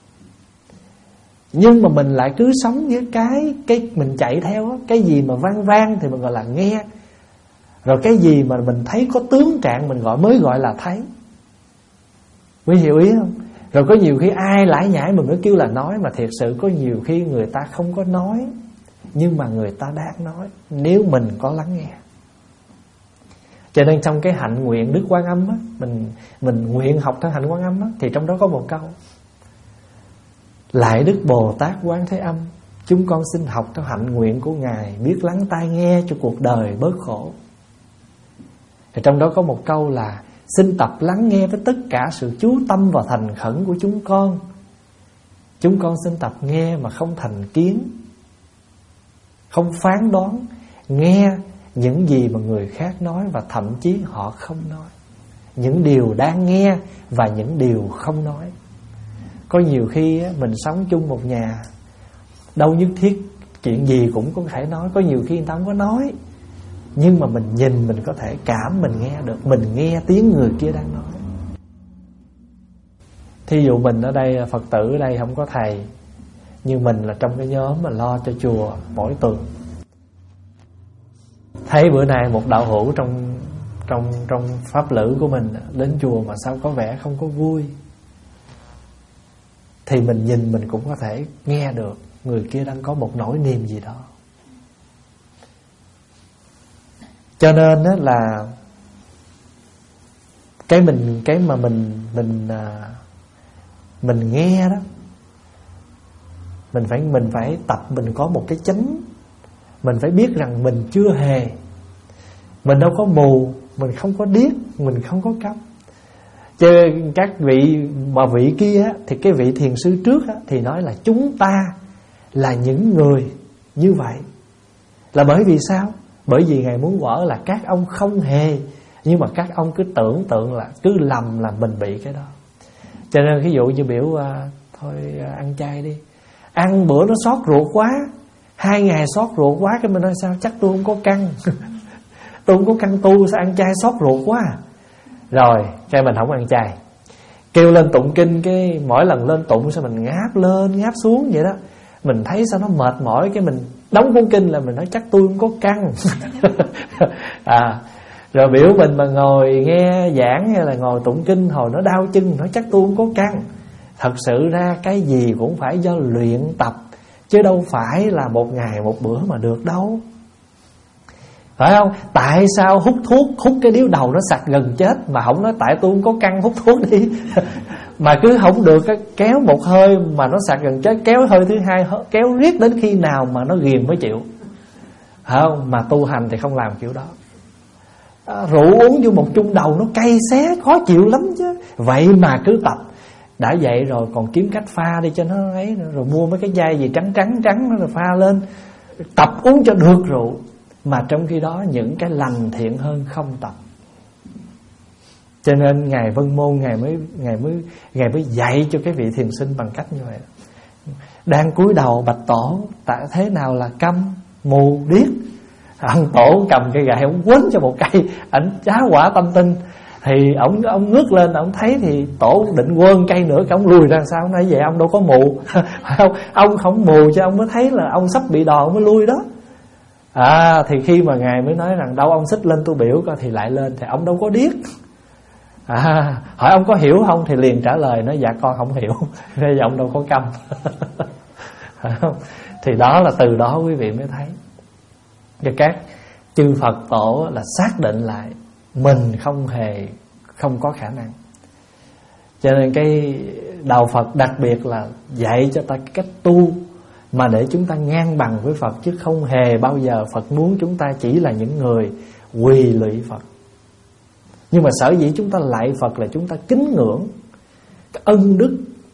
Nhưng mà mình lại cứ sống với cái cái mình chạy theo á, cái gì mà vang vang thì mình gọi là nghe. Rồi cái gì mà mình thấy có tướng trạng mình gọi mới gọi là thấy. Quý hiểu ý không? Rồi có nhiều khi ai lải nhải mình mới kêu là nói, mà thiệt sự có nhiều khi người ta không có nói, nhưng mà người ta đang nói nếu mình có lắng nghe. Cho nên trong cái hạnh nguyện Đức Quan Âm á, mình mình nguyện học theo hạnh Quan Âm á, thì trong đó có một câu: Lạy Đức Bồ Tát Quán Thế Âm, chúng con xin học theo hạnh nguyện của Ngài, biết lắng tai nghe cho cuộc đời bớt khổ. Thì trong đó có một câu là: xin tập lắng nghe với tất cả sự chú tâm và thành khẩn của chúng con. Chúng con xin tập nghe mà không thành kiến, không phán đoán, nghe những gì mà người khác nói và thậm chí họ không nói, những điều đang nghe và những điều không nói. Có nhiều khi á, mình sống chung một nhà, đâu nhất thiết chuyện gì cũng có thể nói. Có nhiều khi người ta không có nói, nhưng mà mình nhìn mình có thể cảm, mình nghe được, mình nghe tiếng người kia đang nói. Thí dụ mình ở đây, Phật tử ở đây không có thầy, nhưng mình là trong cái nhóm mà lo cho chùa mỗi tuần. Thấy bữa nay một đạo hữu trong trong trong pháp lữ của mình đến chùa mà sao có vẻ không có vui, thì mình nhìn mình cũng có thể nghe được người kia đang có một nỗi niềm gì đó. Cho nên đó là cái mình cái mà mình mình mình nghe đó, mình phải mình phải tập, mình có một cái chánh. Mình phải biết rằng mình chưa hề, mình đâu có mù, mình không có điếc, mình không có câm. Chứ các vị mà vị kia á, thì cái vị thiền sư trước á, thì nói là chúng ta là những người như vậy. Là bởi vì sao? Bởi vì Ngài muốn vỡ là các ông không hề, nhưng mà các ông cứ tưởng tượng là cứ lầm là mình bị cái đó. Cho nên ví dụ như biểu à, thôi à, ăn chay đi, ăn bữa nó xót ruột quá, hai ngày xót ruột quá, cái mình nói sao? Chắc tôi không có căn tôi không có căn tu, sao ăn chay xót ruột quá à? Rồi cái mình không ăn chay, kêu lên tụng kinh, cái mỗi lần lên tụng sao mình ngáp lên ngáp xuống vậy đó. Mình thấy sao nó mệt mỏi, cái mình đóng cuốn kinh là mình nói chắc tôi không có căn à, rồi biểu mình mà ngồi nghe giảng hay là ngồi tụng kinh hồi nó đau chân, nói chắc tôi không có căn. Thật sự ra cái gì cũng phải do luyện tập, chứ đâu phải là một ngày một bữa mà được đâu, phải không? Tại sao hút thuốc, hút cái điếu đầu nó sặc gần chết, mà không nói tại tôi không có căn hút thuốc đi mà cứ không được kéo một hơi mà nó sặc gần chết, kéo hơi thứ hai, kéo riết đến khi nào mà nó ghiền mới chịu, phải không? Mà tu hành thì không làm kiểu đó. À, rượu uống vô một chung đầu nó cay xé khó chịu lắm chứ. Vậy mà cứ tập. Đã vậy rồi còn kiếm cách pha đi cho nó ấy, rồi mua mấy cái chai gì trắng trắng trắng rồi pha lên, tập uống cho được rượu. Mà trong khi đó những cái lành thiện hơn không tập. Cho nên Ngài Vân Môn Ngài mới Ngài mới Ngài mới dạy cho cái vị thiền sinh bằng cách như vậy. Đang cúi đầu bạch tổ, tại thế nào là câm, mù, điếc. Ông tổ cầm cây gậy ông quấn cho một cây, ảnh chá quả tâm tinh. Thì ông ông ngước lên ông thấy thì tổ định quơn cây nữa, cái ông lùi ra sao? Ông nói vậy ông đâu có mù. Ông ông không mù cho ông mới thấy là ông sắp bị đòn, ông mới lui đó. À thì khi mà ngài mới nói rằng đâu ông xích lên tôi biểu coi, thì lại lên, thì ông đâu có điếc. À, hỏi ông có hiểu không thì liền trả lời nói dạ con không hiểu. Bây giờ ông đâu có câm. Thì đó là từ đó quý vị mới thấy cho các chư Phật tổ là xác định lại mình không hề không có khả năng. Cho nên cái đạo Phật đặc biệt là dạy cho ta cái cách tu mà để chúng ta ngang bằng với Phật, chứ không hề bao giờ Phật muốn chúng ta chỉ là những người quỳ lụy Phật. Nhưng mà sở dĩ chúng ta lạy Phật là chúng ta kính ngưỡng cái ân đức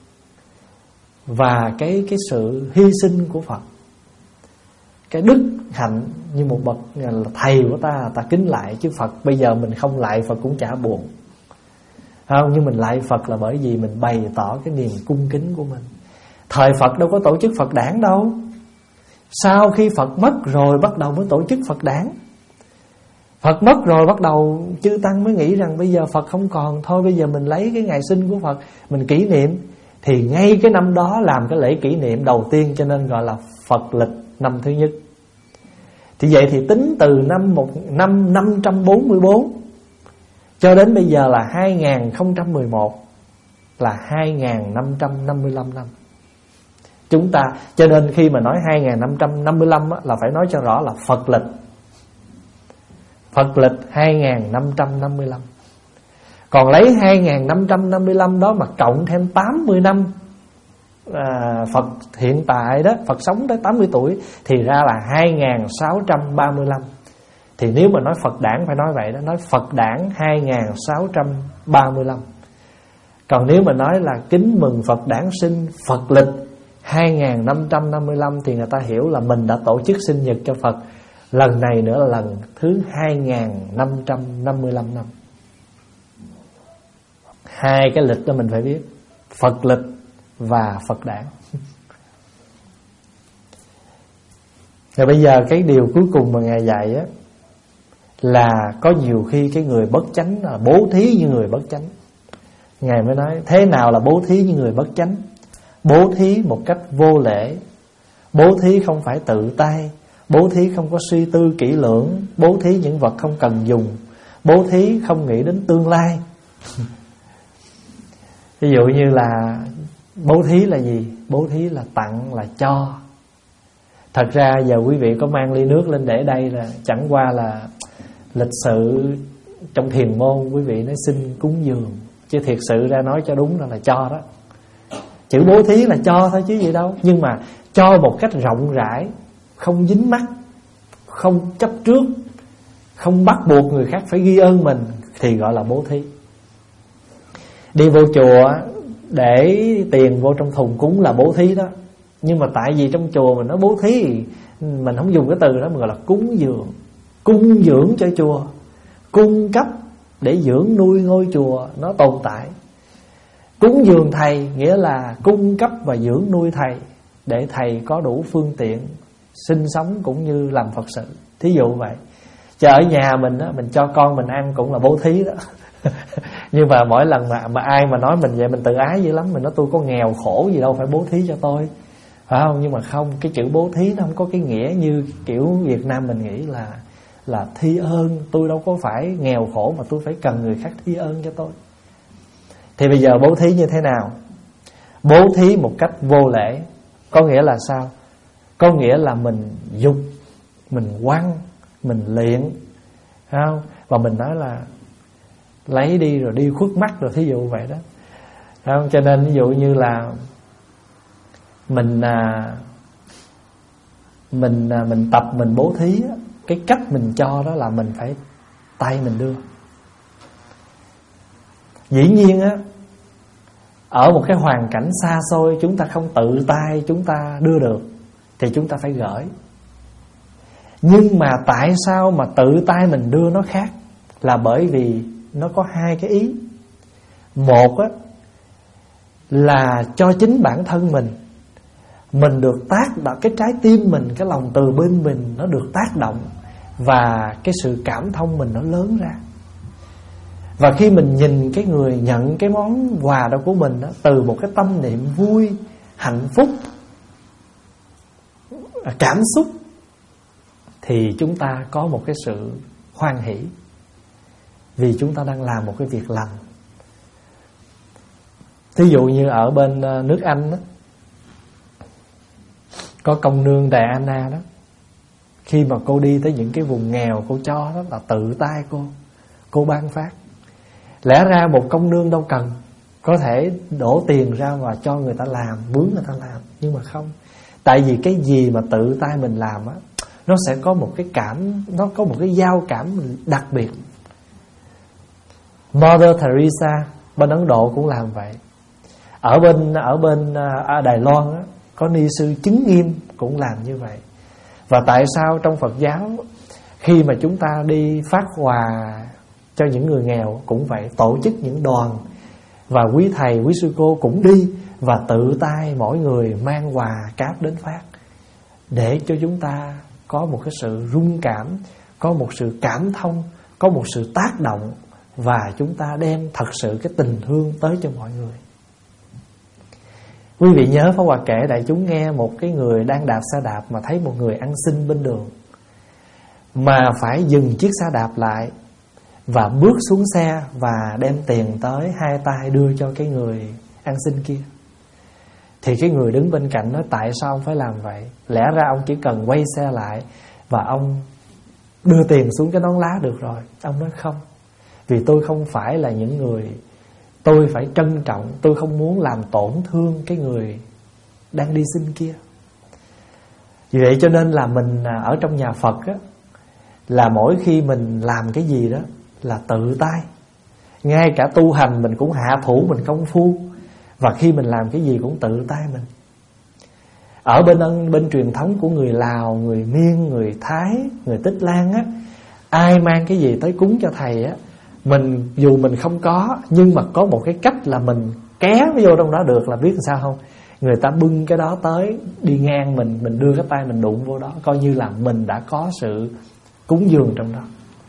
và cái cái sự hy sinh của Phật, cái đức hạnh như một bậc là thầy của ta, ta kính lại. Chứ Phật bây giờ mình không lại Phật cũng chả buồn, không? Nhưng mình lại Phật là bởi vì mình bày tỏ cái niềm cung kính của mình. Thời Phật đâu có tổ chức Phật đản đâu. Sau khi Phật mất rồi bắt đầu mới tổ chức Phật đản. Phật mất rồi bắt đầu chư tăng mới nghĩ rằng bây giờ Phật không còn, thôi bây giờ mình lấy cái ngày sinh của Phật mình kỷ niệm. Thì ngay cái năm đó làm cái lễ kỷ niệm đầu tiên, cho nên gọi là Phật lịch năm thứ nhất. Thì vậy thì tính từ năm một năm năm trăm bốn mươi bốn cho đến bây giờ là hai nghìn không trăm mười một, là hai nghìn năm trăm năm mươi lăm năm. Chúng ta cho nên khi mà nói hai nghìn năm trăm năm mươi lăm á, là phải nói cho rõ là Phật lịch. Phật lịch hai nghìn năm trăm năm mươi lăm. Còn lấy hai nghìn năm trăm năm mươi lăm đó mà cộng thêm tám mươi năm à, Phật hiện tại đó, Phật sống tới tám mươi tuổi, thì ra là hai nghìn sáu trăm ba mươi lăm. Thì nếu mà nói Phật đản phải nói vậy đó, nói Phật đản hai nghìn sáu trăm ba mươi lăm. Còn nếu mà nói là kính mừng Phật đản sinh Phật lịch hai nghìn năm trăm năm mươi lăm thì người ta hiểu là mình đã tổ chức sinh nhật cho Phật. Lần này nữa là lần thứ hai nghìn năm trăm năm mươi lăm năm. Hai cái lịch đó mình phải biết, Phật lịch và Phật đản. Rồi bây giờ cái điều cuối cùng mà Ngài dạy á, là có nhiều khi cái người bất chánh là bố thí như người bất chánh. Ngài mới nói thế nào là bố thí như người bất chánh? Bố thí một cách vô lễ, bố thí không phải tự tay, bố thí không có suy tư kỹ lưỡng, bố thí những vật không cần dùng, bố thí không nghĩ đến tương lai. Ví dụ như là bố thí là gì? Bố thí là tặng, là cho. Thật ra giờ quý vị có mang ly nước lên để đây là chẳng qua là lịch sự trong thiền môn quý vị nói xin cúng dường, chứ thiệt sự ra nói cho đúng là, là cho đó. Chữ bố thí là cho thôi chứ gì đâu. Nhưng mà cho một cách rộng rãi, không dính mắc, không chấp trước, không bắt buộc người khác phải ghi ơn mình, thì gọi là bố thí. Đi vô chùa để tiền vô trong thùng cúng là bố thí đó. Nhưng mà tại vì trong chùa mình nói bố thí, mình không dùng cái từ đó, mình gọi là cúng dường. Cung dưỡng cho chùa, cung cấp để dưỡng nuôi ngôi chùa nó tồn tại. Cúng dường thầy nghĩa là cung cấp và dưỡng nuôi thầy, để thầy có đủ phương tiện sinh sống cũng như làm Phật sự. Thí dụ vậy. Chứ ở nhà mình á, mình cho con mình ăn cũng là bố thí đó. Nhưng mà mỗi lần mà, mà ai mà nói mình vậy mình tự ái dữ lắm. Mình nói tôi có nghèo khổ gì đâu phải bố thí cho tôi, phải không? Nhưng mà không, cái chữ bố thí nó không có cái nghĩa như kiểu Việt Nam mình nghĩ là là thi ơn. Tôi đâu có phải nghèo khổ mà tôi phải cần người khác thi ơn cho tôi. Thì bây giờ bố thí như thế nào? Bố thí một cách vô lễ có nghĩa là sao? Có nghĩa là mình dục, mình quăng, mình luyện, phải không? Và mình nói là lấy đi rồi đi khuất mắt rồi, thí dụ vậy đó, phải không? Cho nên ví dụ như là mình à, mình à, mình tập mình bố thí á, cái cách mình cho đó là mình phải tay mình đưa. Dĩ nhiên á, ở một cái hoàn cảnh xa xôi chúng ta không tự tay chúng ta đưa được thì chúng ta phải gửi. Nhưng mà tại sao mà tự tay mình đưa nó khác? Là bởi vì nó có hai cái ý. Một á, là cho chính bản thân mình, mình được tác động, cái trái tim mình, cái lòng từ bên mình nó được tác động và cái sự cảm thông mình nó lớn ra. Và khi mình nhìn cái người nhận cái món quà đó của mình đó, từ một cái tâm niệm vui, hạnh phúc, cảm xúc, thì chúng ta có một cái sự hoan hỷ, vì chúng ta đang làm một cái việc lành. Thí dụ như ở bên nước Anh đó, có công nương Diana đó, khi mà cô đi tới những cái vùng nghèo, cô cho đó là tự tay cô Cô ban phát. Lẽ ra một công nương đâu cần, có thể đổ tiền ra và cho người ta làm, mướn người ta làm. Nhưng mà không. Tại vì cái gì mà tự tay mình làm á, nó sẽ có một cái cảm, nó có một cái giao cảm đặc biệt. Mother Teresa bên Ấn Độ cũng làm vậy. Ở bên ở bên ở Đài Loan á, có ni sư Chứng Nghiêm cũng làm như vậy. Và tại sao trong Phật giáo khi mà chúng ta đi phát quà cho những người nghèo cũng vậy, tổ chức những đoàn, và quý thầy quý sư cô cũng đi và tự tay mỗi người mang quà cáp đến phát, để cho chúng ta có một cái sự rung cảm, có một sự cảm thông, có một sự tác động, và chúng ta đem thật sự cái tình thương tới cho mọi người. Quý vị nhớ Pháp Hòa kể đại chúng nghe một cái người đang đạp xe đạp mà thấy một người ăn xin bên đường, mà phải dừng chiếc xe đạp lại và bước xuống xe và đem tiền tới, hai tay đưa cho cái người ăn xin kia. Thì cái người đứng bên cạnh nói: tại sao ông phải làm vậy? Lẽ ra ông chỉ cần quay xe lại và ông đưa tiền xuống cái nón lá được rồi. Ông nói không, vì tôi không phải là những người, tôi phải trân trọng, tôi không muốn làm tổn thương cái người đang đi xin kia. Vì vậy cho nên là mình ở trong nhà Phật á, là mỗi khi mình làm cái gì đó là tự tay. Ngay cả tu hành mình cũng hạ thủ, mình công phu. Và khi mình làm cái gì cũng tự tay mình. Ở bên bên truyền thống của người Lào, người Miên, người Thái, người Tích Lan á, ai mang cái gì tới cúng cho thầy á, mình dù mình không có, nhưng mà có một cái cách là mình ké vô trong đó được, là biết làm sao không? Người ta bưng cái đó tới, đi ngang mình, mình đưa cái tay mình đụng vô đó, coi như là mình đã có sự cúng dường trong đó.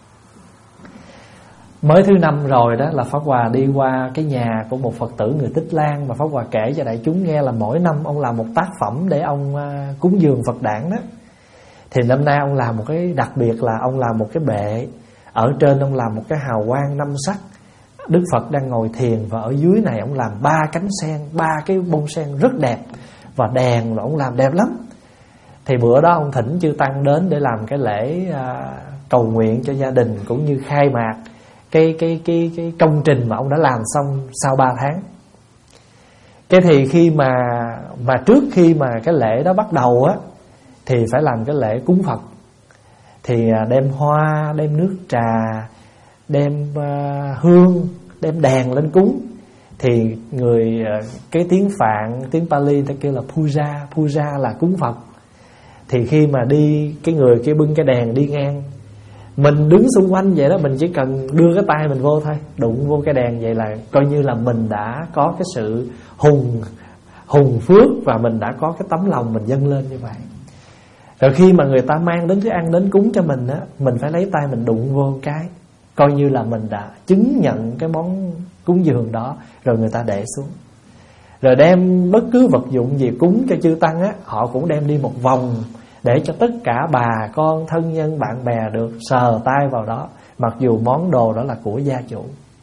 Mới thứ năm rồi đó là Pháp Hòa đi qua cái nhà của một Phật tử người Tích Lan, mà Pháp Hòa kể cho đại chúng nghe là mỗi năm ông làm một tác phẩm để ông cúng dường Phật đản đó. Thì năm nay ông làm một cái đặc biệt là ông làm một cái bệ, ở trên ông làm một cái hào quang năm sắc, Đức Phật đang ngồi thiền, và ở dưới này ông làm ba cánh sen, ba cái bông sen rất đẹp, và đèn và ông làm đẹp lắm. Thì bữa đó ông thỉnh chư tăng đến để làm cái lễ à, cầu nguyện cho gia đình, cũng như khai mạc cái cái cái cái công trình mà ông đã làm xong sau ba tháng. Cái thì khi mà mà trước khi mà cái lễ đó bắt đầu á, thì phải làm cái lễ cúng Phật. Thì đem hoa, đem nước trà, đem uh, hương, đem đèn lên cúng. Thì người uh, cái tiếng Phạn, tiếng Pali ta kêu là puja, puja là cúng Phật. Thì khi mà đi, cái người kia bưng cái đèn đi ngang, mình đứng xung quanh vậy đó, mình chỉ cần đưa cái tay mình vô thôi, đụng vô cái đèn vậy là coi như là mình đã có cái sự hùng hùng phước, và mình đã có cái tấm lòng mình dâng lên như vậy. Rồi khi mà người ta mang đến thức ăn đến cúng cho mình á, mình phải lấy tay mình đụng vô cái, coi như là mình đã chứng nhận cái món cúng dường đó, rồi người ta để xuống. Rồi đem bất cứ vật dụng gì cúng cho chư tăng á, họ cũng đem đi một vòng, để cho tất cả bà con, thân nhân, bạn bè được sờ tay vào đó, mặc dù món đồ đó là của gia chủ.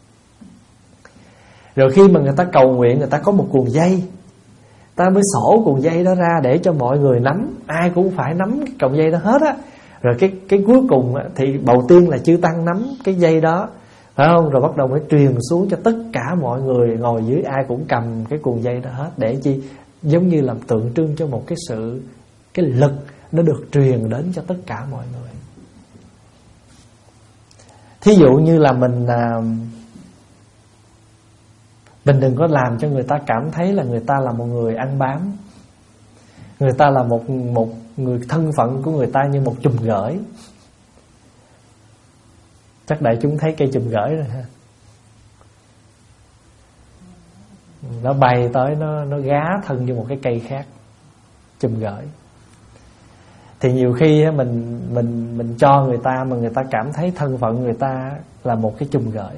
Rồi khi mà người ta cầu nguyện, người ta có một cuộn dây, ta mới xổ cuộn dây đó ra để cho mọi người nắm. Ai cũng phải nắm cái cuộn dây đó hết á. Rồi cái cái cuối cùng á, thì đầu tiên là chư tăng nắm cái dây đó, phải không? Rồi bắt đầu mới truyền xuống cho tất cả mọi người ngồi dưới, ai cũng cầm cái cuộn dây đó hết. Để chi? Giống như làm tượng trưng cho một cái sự, cái lực nó được truyền đến cho tất cả mọi người. Thí dụ như là mình à, mình đừng có làm cho người ta cảm thấy là người ta là một người ăn bám, người ta là một một người, thân phận của người ta như một chùm gởi. Chắc đại chúng thấy cây chùm gởi rồi ha. Nó bay tới, nó nó gá thân như một cái cây khác, chùm gởi. thì nhiều khi mình mình mình cho người ta mà người ta cảm thấy thân phận người ta là một cái chùm gợi.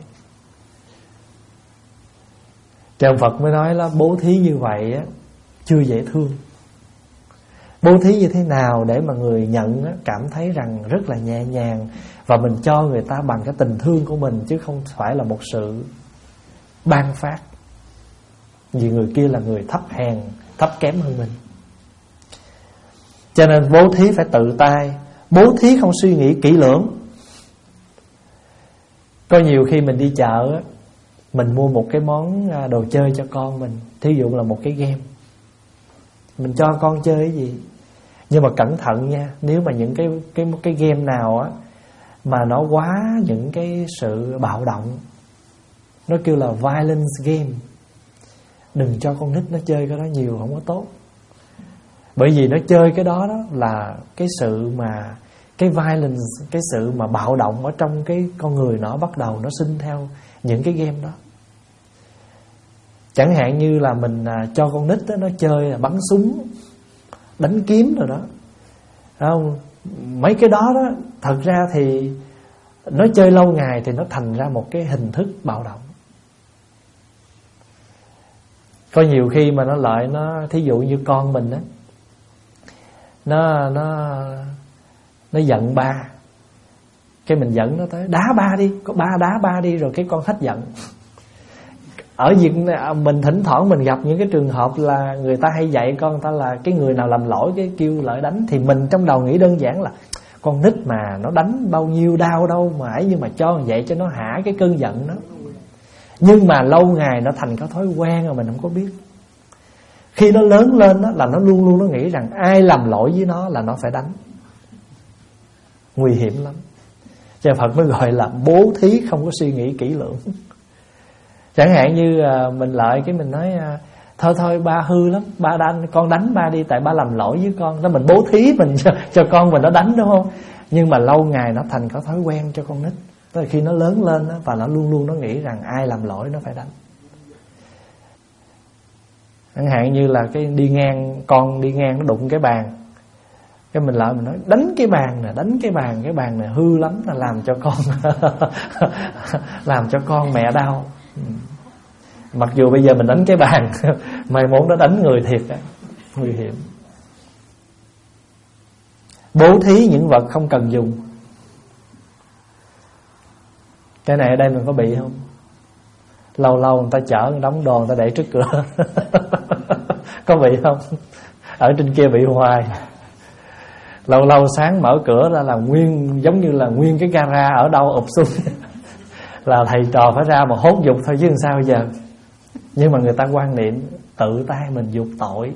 Cho ông Phật mới nói là bố thí như vậy á, chưa dễ thương. Bố thí như thế nào để mà người nhận á, cảm thấy rằng rất là nhẹ nhàng, và mình cho người ta bằng cái tình thương của mình, chứ không phải là một sự ban phát, vì người kia là người thấp hèn, thấp kém hơn mình. Cho nên bố thí phải tự tay. Bố thí không suy nghĩ kỹ lưỡng. Có nhiều khi mình đi chợ á, mình mua một cái món đồ chơi cho con mình, thí dụ là một cái game, mình cho con chơi cái gì, nhưng mà cẩn thận nha. Nếu mà những cái cái cái game nào á mà nó quá những cái sự bạo động, nó kêu là violence game, đừng cho con nít nó chơi cái đó nhiều, không có tốt. Bởi vì nó chơi cái đó đó là cái sự mà cái violence, cái sự mà bạo động ở trong cái con người nó bắt đầu nó sinh theo những cái game đó. Chẳng hạn như là mình à, cho con nít đó, nó chơi là bắn súng, đánh kiếm rồi đó, không? Mấy cái đó đó thật ra thì nó chơi lâu ngày thì nó thành ra một cái hình thức bạo động. Có nhiều khi mà nó lợi nó, thí dụ như con mình á, nó nó nó giận ba, cái mình dẫn nó tới đá ba đi, có ba đá ba đi, rồi cái con hết giận. Ở Việt mình thỉnh thoảng mình gặp những cái trường hợp là người ta hay dạy con người ta là cái người nào làm lỗi cái kêu lợi đánh, thì mình trong đầu nghĩ đơn giản là con nít mà nó đánh bao nhiêu đau đâu mà ấy, nhưng mà cho vậy cho nó hả cái cơn giận đó. Nhưng mà lâu ngày nó thành cái thói quen rồi mình không có biết. Khi nó lớn lên đó, là nó luôn luôn nó nghĩ rằng ai làm lỗi với nó là nó phải đánh. Nguy hiểm lắm. Cho Phật mới gọi là bố thí không có suy nghĩ kỹ lưỡng. Chẳng hạn như mình lợi cái mình nói thôi thôi ba hư lắm, ba đánh con đánh ba đi, tại ba làm lỗi với con. Đó mình bố thí mình cho, cho con mình nó đánh, đúng không? Nhưng mà lâu ngày nó thành có thói quen cho con nít. Tức là khi nó lớn lên đó, và nó luôn luôn nó nghĩ rằng ai làm lỗi nó phải đánh. Chẳng hạn như là cái đi ngang, con đi ngang nó đụng cái bàn, cái mình lại mình nói đánh cái bàn nè, đánh cái bàn, cái bàn này hư lắm, là làm cho con làm cho con mẹ đau. Mặc dù bây giờ mình đánh cái bàn mai mốt nó đánh người thiệt á, nguy hiểm. Bố thí những vật không cần dùng. Cái này ở đây mình có bị không? Lâu lâu người ta chở người đóng đồ, người ta để trước cửa có bị không? Ở trên kia bị hoài. Lâu lâu sáng mở cửa ra là nguyên, giống như là nguyên cái gara ở đâu ụp xuống là thầy trò phải ra mà hốt dục thôi chứ làm sao giờ. Nhưng mà người ta quan niệm tự tay mình dục tội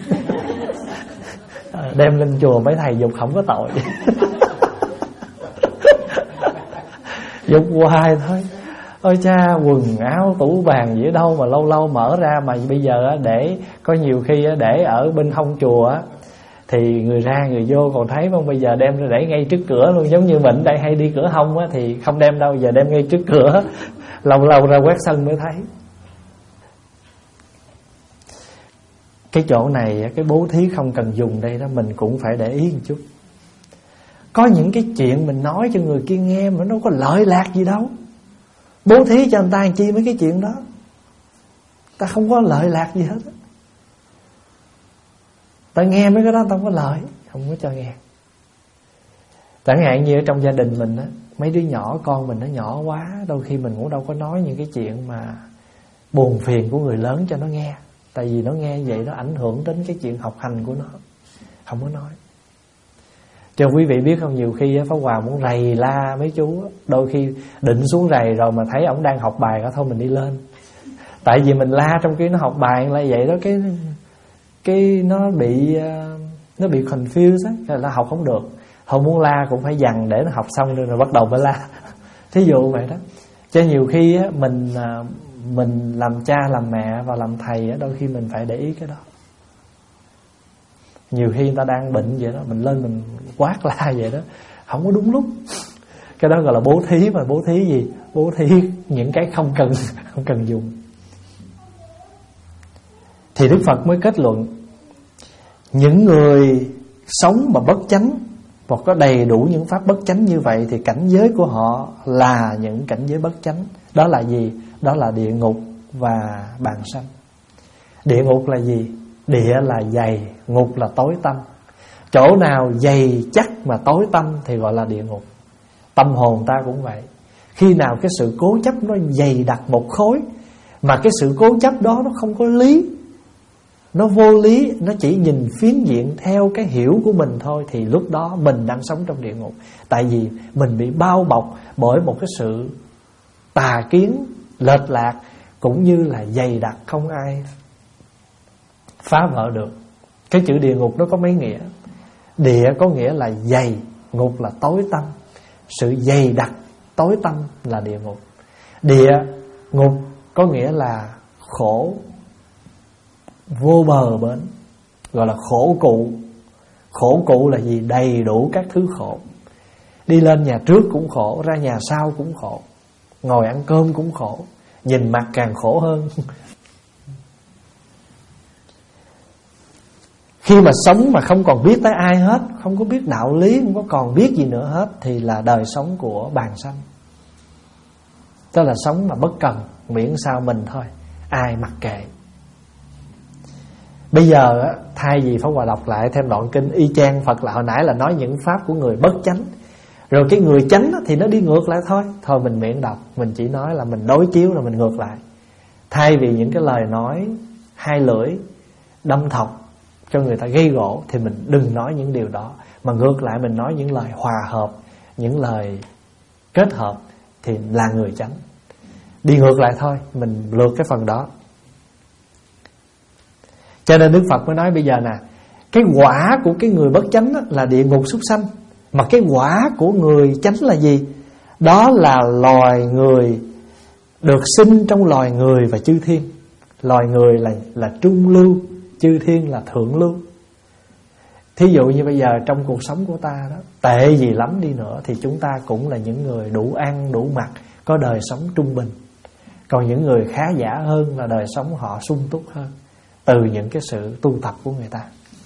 đem lên chùa mấy thầy dục không có tội dục hoài thôi. Ôi cha, quần áo tủ bàn gì ở đâu mà lâu lâu mở ra. Mà bây giờ để có nhiều khi để ở bên hông chùa thì người ra người vô còn thấy không? Bây giờ đem ra để ngay trước cửa luôn. Giống như mình đây hay đi cửa hông á, thì không đem đâu, giờ đem ngay trước cửa, lâu lâu ra quét sân mới thấy. Cái chỗ này, cái bố thí không cần dùng đây đó, mình cũng phải để ý một chút. Có những cái chuyện mình nói cho người kia nghe mà nó có lợi lạc gì đâu. Bố thí cho anh ta làm chi mấy cái chuyện đó, ta không có lợi lạc gì hết. Ta nghe mấy cái đó ta không có lợi, không có cho nghe. Chẳng hạn như ở trong gia đình mình á, mấy đứa nhỏ, con mình nó nhỏ quá, đôi khi mình cũng đâu có nói những cái chuyện mà buồn phiền của người lớn cho nó nghe. Tại vì nó nghe vậy nó ảnh hưởng đến cái chuyện học hành của nó, không có nói. Cho quý vị biết không, nhiều khi Pháp Hòa muốn rầy la mấy chú, đôi khi định xuống rầy rồi mà thấy ổng đang học bài, thôi mình đi lên. Tại vì mình la trong khi nó học bài là vậy đó, cái cái nó bị nó bị confused á, là học không được. Không muốn la cũng phải dằn để nó học xong rồi, rồi bắt đầu mới la. Thí dụ vậy đó. Cho nhiều khi á, mình mình làm cha làm mẹ và làm thầy á, đôi khi mình phải để ý cái đó. Nhiều khi người ta đang bệnh vậy đó, mình lên mình quát la vậy đó, không có đúng lúc. Cái đó gọi là bố thí. Mà bố thí gì? Bố thí những cái không cần không cần dùng. Thì Đức Phật mới kết luận, những người sống mà bất chánh, hoặc có đầy đủ những pháp bất chánh như vậy, thì cảnh giới của họ là những cảnh giới bất chánh. Đó là gì? Đó là địa ngục và bàn sanh. Địa ngục là gì? Địa là dày, ngục là tối tăm. Chỗ nào dày chắc mà tối tăm thì gọi là địa ngục. Tâm hồn ta cũng vậy. Khi nào cái sự cố chấp nó dày đặc một khối, mà cái sự cố chấp đó nó không có lý, nó vô lý, nó chỉ nhìn phiến diện theo cái hiểu của mình thôi, thì lúc đó mình đang sống trong địa ngục. Tại vì mình bị bao bọc bởi một cái sự tà kiến lệch lạc, cũng như là dày đặc không ai phá vỡ được. Cái chữ địa ngục nó có mấy nghĩa. Địa có nghĩa là dày, ngục là tối tăm. Sự dày đặc tối tăm là địa ngục. Địa ngục có nghĩa là khổ vô bờ bến, gọi là khổ cụ. Khổ cụ là gì? Đầy đủ các thứ khổ. Đi lên nhà trước cũng khổ, ra nhà sau cũng khổ, ngồi ăn cơm cũng khổ, nhìn mặt càng khổ hơn. Khi mà sống mà không còn biết tới ai hết, không có biết đạo lý, không có còn biết gì nữa hết, thì là đời sống của bàn sanh. Đó là sống mà bất cần, miễn sao mình thôi, ai mặc kệ. Bây giờ á, thay vì Pháp Hòa đọc lại thêm đoạn kinh y chang Phật là hồi nãy là nói những pháp của người bất chánh, rồi cái người chánh thì nó đi ngược lại thôi. Thôi mình miễn đọc, mình chỉ nói là mình đối chiếu là mình ngược lại. Thay vì những cái lời nói hai lưỡi đâm thọc cho người ta gây gỗ, thì mình đừng nói những điều đó, mà ngược lại mình nói những lời hòa hợp, những lời kết hợp, thì là người chánh. Đi ngược lại thôi, mình lược cái phần đó. Cho nên Đức Phật mới nói bây giờ nè, cái quả của cái người bất chánh là địa ngục súc sanh, mà cái quả của người chánh là gì? Đó là loài người được sinh trong loài người và chư thiên. Loài người là, là trung lưu, chư thiên là thượng lưu. Thí dụ như bây giờ trong cuộc sống của ta đó, tệ gì lắm đi nữa thì chúng ta cũng là những người đủ ăn, đủ mặc, có đời sống trung bình. Còn những người khá giả hơn là đời sống họ sung túc hơn, từ những cái sự tu tập của người ta.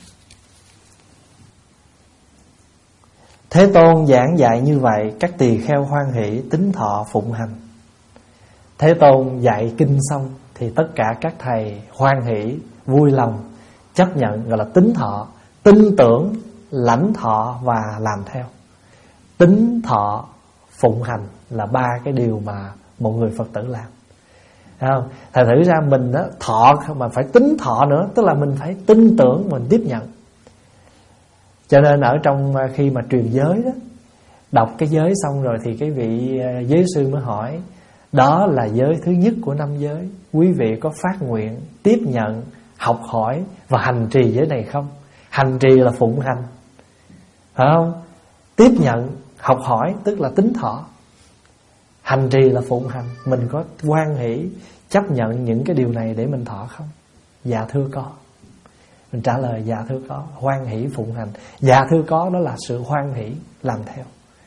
Thế Tôn giảng dạy như vậy, các tỳ kheo hoan hỷ tín thọ phụng hành. Thế Tôn dạy kinh xong thì tất cả các thầy hoan hỷ, vui lòng, chấp nhận, gọi là tín thọ, tin tưởng, lãnh thọ và làm theo. Tín thọ phụng hành là ba cái điều mà một người Phật tử làm. Thấy không? Thật thử ra mình đó, thọ mà phải tín thọ nữa, tức là mình phải tin tưởng, mình tiếp nhận. Cho nên ở trong khi mà truyền giới đó, đọc cái giới xong rồi thì cái vị giới sư mới hỏi, đó là giới thứ nhất của năm giới, quý vị có phát nguyện tiếp nhận, học hỏi và hành trì giới này không? Hành trì là phụng hành, phải không? Tiếp nhận, học hỏi tức là tín thọ, hành trì là phụng hành. Mình có hoan hỷ chấp nhận những cái điều này để mình thọ không? Dạ thưa có. Mình trả lời dạ thưa có, hoan hỷ phụng hành. Dạ thưa có đó là sự hoan hỷ làm theo.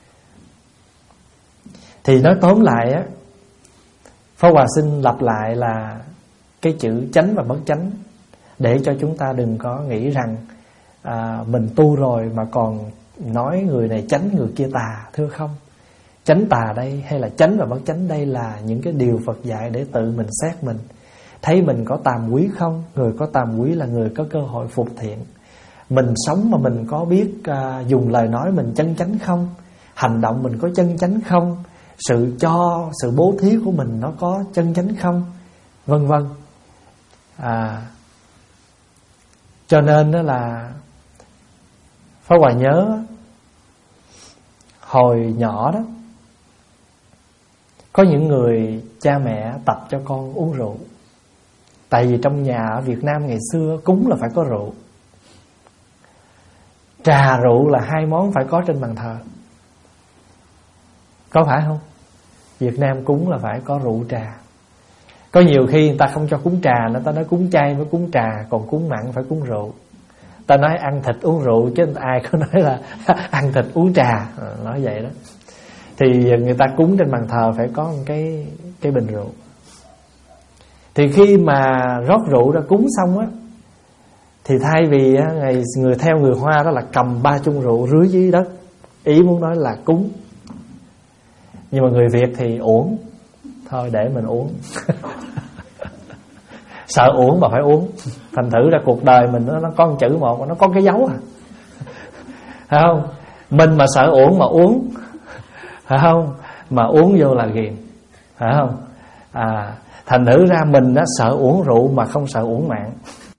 Thì nói tóm lại á, Pháp Hòa xin lặp lại là cái chữ chánh và bất chánh, để cho chúng ta đừng có nghĩ rằng à, mình tu rồi mà còn nói người này chánh người kia tà. Thưa không, chánh tà đây hay là chánh và bất chánh đây là những cái điều Phật dạy để tự mình xét mình. Thấy mình có tàm quý không? Người có tàm quý là người có cơ hội phục thiện. Mình sống mà mình có biết à, dùng lời nói mình chân chánh không? Hành động mình có chân chánh không? Sự cho, sự bố thí của mình nó có chân chánh không? Vân vân. À, cho nên đó là Pháp Hòa nhớ hồi nhỏ đó, có những người cha mẹ tập cho con uống rượu. Tại vì trong nhà ở Việt Nam ngày xưa cúng là phải có rượu. Trà rượu là hai món phải có trên bàn thờ, có phải không? Việt Nam cúng là phải có rượu trà. Có nhiều khi người ta không cho cúng trà, người ta nói cúng chay mới cúng trà, còn cúng mặn phải cúng rượu. Ta nói ăn thịt uống rượu, chứ ai có nói là ăn thịt uống trà, nói vậy đó. Thì người ta cúng trên bàn thờ phải có một cái, cái bình rượu. Thì khi mà rót rượu ra cúng xong á, Thì thay vì ngày người theo người Hoa đó là cầm ba chung rượu rưới dưới đất, ý muốn nói là cúng. Nhưng mà người Việt thì uổng, thôi để mình uống. Sợ uống mà phải uống. Thành thử ra cuộc đời mình nó, nó có một chữ một, nó có cái dấu à. Phải không? Mình mà sợ uống mà uống, phải không? Mà uống vô là ghiền, phải không? À, thành thử ra mình đã sợ uống rượu mà không sợ uổng mạng.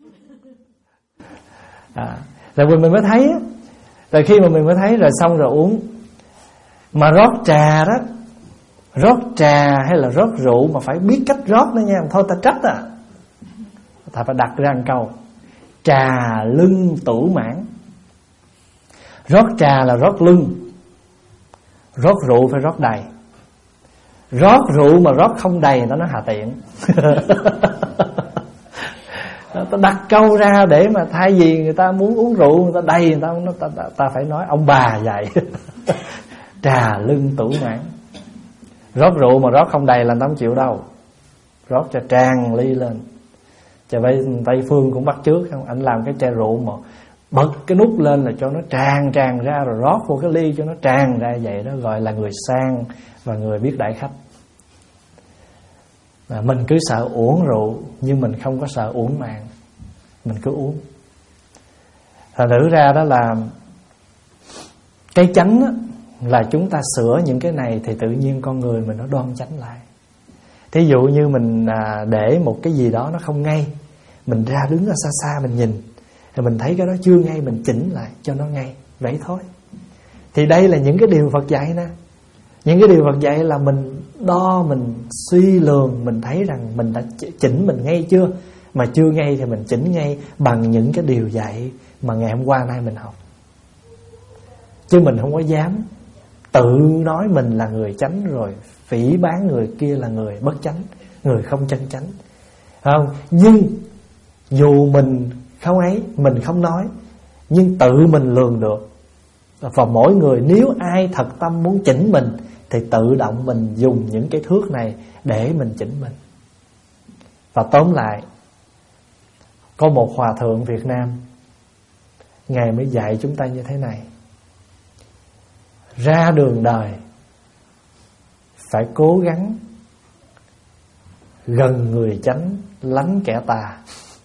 À, rồi mình, mình mới thấy, rồi khi mà mình mới thấy rồi xong rồi uống. Mà rót trà đó, rót trà hay là rót rượu mà phải biết cách rót nữa nha. Thôi ta trách à, ta phải đặt ra một câu: trà lưng tử mãn. Rót trà là rót lưng, rót rượu phải rót đầy. Rót rượu mà rót không đầy nó nó hà tiện. Ta đặt câu ra để mà thay vì người ta muốn uống rượu người ta đầy, người ta, nó, ta, ta, ta phải nói ông bà vậy. Trà lưng tử mãn. Rót rượu mà rót không đầy là ta không chịu đâu. Rót cho tràn ly lên. Chà vậy Tây Phương cũng bắt chước không? Anh làm cái chai rượu mà bật cái nút lên là cho nó tràn tràn ra, rồi rót vô cái ly cho nó tràn ra, vậy đó gọi là người sang và người biết đãi khách. À, mình cứ sợ uống rượu nhưng mình không có sợ uổng mạng, mình cứ uống. Thật thử ra đó là cái chánh đó, là chúng ta sửa những cái này thì tự nhiên con người mình nó đoan chánh lại. Thí dụ như mình à, để một cái gì đó nó không ngay, mình ra đứng ở xa xa mình nhìn, rồi mình thấy cái đó chưa ngay, mình chỉnh lại cho nó ngay, vậy thôi. Thì đây là những cái điều Phật dạy nè. Những cái điều Phật dạy là mình đo, mình suy lường, mình thấy rằng mình đã chỉnh mình ngay chưa. Mà chưa ngay thì mình chỉnh ngay bằng những cái điều dạy mà ngày hôm qua nay mình học. Chứ mình không có dám tự nói mình là người chánh rồi phỉ báng người kia là người bất chánh, người không chân chánh, không? Nhưng dù mình không ấy, mình không nói, nhưng tự mình lường được. Và mỗi người nếu ai thật tâm muốn chỉnh mình thì tự động mình dùng những cái thước này để mình chỉnh mình. Và tóm lại, có một hòa thượng Việt Nam, Ngài mới dạy chúng ta như thế này: ra đường đời phải cố gắng gần người chánh, lánh kẻ tà.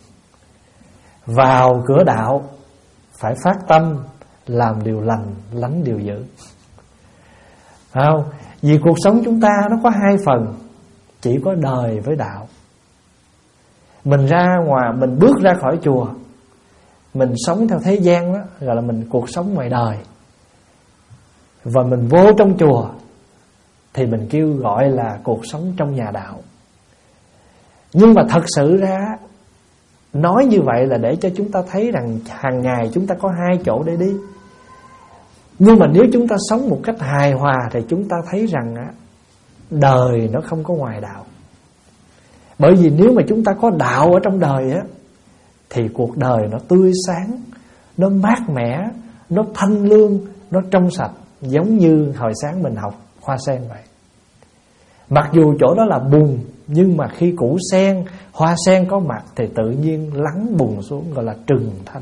Vào cửa đạo phải phát tâm làm điều lành, lánh điều dữ. Không? Vì cuộc sống chúng ta nó có hai phần, chỉ có đời với đạo. Mình ra ngoài, mình bước ra khỏi chùa, mình sống theo thế gian đó, gọi là mình cuộc sống ngoài đời. Và mình vô trong chùa thì mình kêu gọi là cuộc sống trong nhà đạo. Nhưng mà thật sự ra nói như vậy là để cho chúng ta thấy rằng hàng ngày chúng ta có hai chỗ để đi. Nhưng mà nếu chúng ta sống một cách hài hòa thì chúng ta thấy rằng á, đời nó không có ngoài đạo. Bởi vì nếu mà chúng ta có đạo ở trong đời á, thì cuộc đời nó tươi sáng, nó mát mẻ, nó thanh lương, nó trong sạch, giống như hồi sáng mình học hoa sen vậy. Mặc dù chỗ đó là bùn, nhưng mà khi củ sen, hoa sen có mặt thì tự nhiên lắng bùn xuống, gọi là trừng thanh.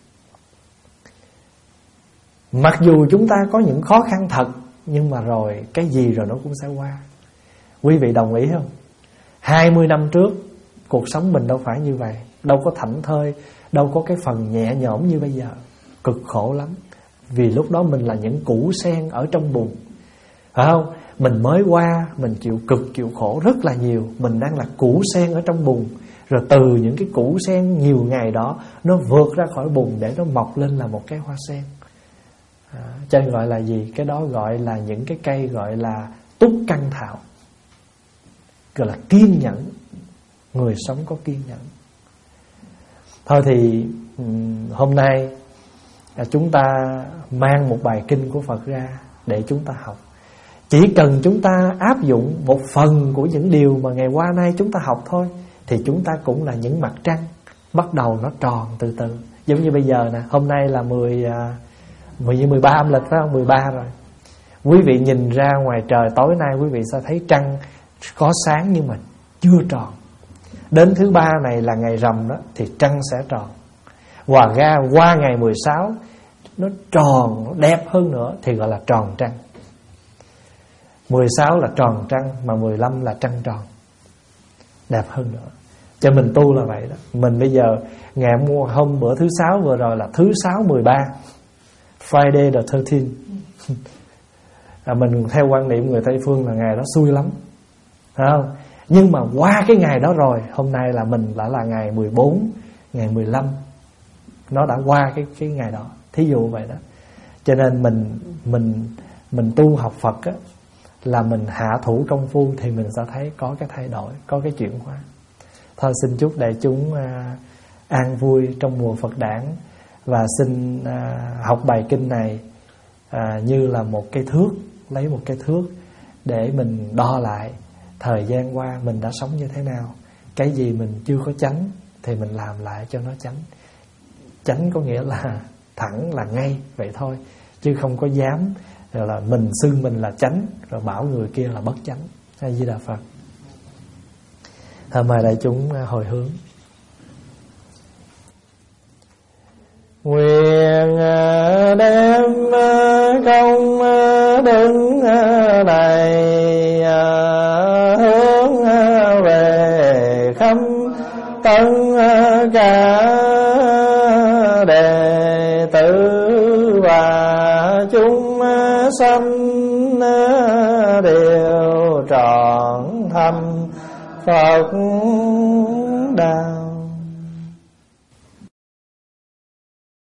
Mặc dù chúng ta có những khó khăn thật, nhưng mà rồi cái gì rồi nó cũng sẽ qua. Quý vị đồng ý không? Hai mươi năm trước cuộc sống mình đâu phải như vậy, đâu có thảnh thơi, đâu có cái phần nhẹ nhõm như bây giờ. Cực khổ lắm. Vì lúc đó mình là những củ sen ở trong bùn, phải không? Mình mới qua, mình chịu cực, chịu khổ rất là nhiều. Mình đang là củ sen ở trong bùn. Rồi từ những cái củ sen nhiều ngày đó, nó vượt ra khỏi bùn để nó mọc lên là một cái hoa sen. à, Cho nên gọi là gì? Cái đó gọi là những cái cây gọi là túc căn thảo, gọi là kiên nhẫn. Người sống có kiên nhẫn. Thôi thì hôm nay chúng ta mang một bài kinh của Phật ra để chúng ta học. Chỉ cần chúng ta áp dụng một phần của những điều mà ngày qua nay chúng ta học thôi, thì chúng ta cũng là những mặt trăng bắt đầu nó tròn từ từ. Giống như bây giờ nè, hôm nay là mười, mười, mười ba âm lịch phải không? mười ba rồi. Quý vị nhìn ra ngoài trời tối nay, quý vị sẽ thấy trăng có sáng nhưng mà chưa tròn. Đến thứ ba này là ngày rằm đó thì trăng sẽ tròn. Hòa ra qua ngày mười sáu nó tròn, nó đẹp hơn nữa thì gọi là tròn trăng. Mười sáu là tròn trăng, mà mười lăm là trăng tròn, đẹp hơn nữa. Cho mình tu là vậy đó. Mình bây giờ ngày mua hôm bữa thứ sáu vừa rồi là thứ sáu mười ba, Friday the thirteenth. À, mình theo quan niệm người Tây phương là ngày đó xui lắm, phải không? Nhưng mà qua cái ngày đó rồi, hôm nay là mình đã là ngày mười bốn, ngày mười lăm, nó đã qua cái cái ngày đó. Thí dụ vậy đó. Cho nên mình mình mình tu học Phật á, là mình hạ thủ công phu thì mình sẽ thấy có cái thay đổi, có cái chuyển hóa. Thôi xin chúc đại chúng à, an vui trong mùa Phật đản, và xin à, học bài kinh này à, như là một cái thước, lấy một cái thước để mình đo lại thời gian qua mình đã sống như thế nào. Cái gì mình chưa có chánh thì mình làm lại cho nó chánh. Chánh có nghĩa là thẳng, là ngay vậy thôi, chứ không có dám rồi là mình xưng mình là chánh rồi bảo người kia là bất chánh. A Di Đà Phật. Thôi mời đại chúng hồi hướng. Nguyện đem công đức này hướng về khắp tất cả đệ tử và chúng sanh đều trọn thành Phật đạo.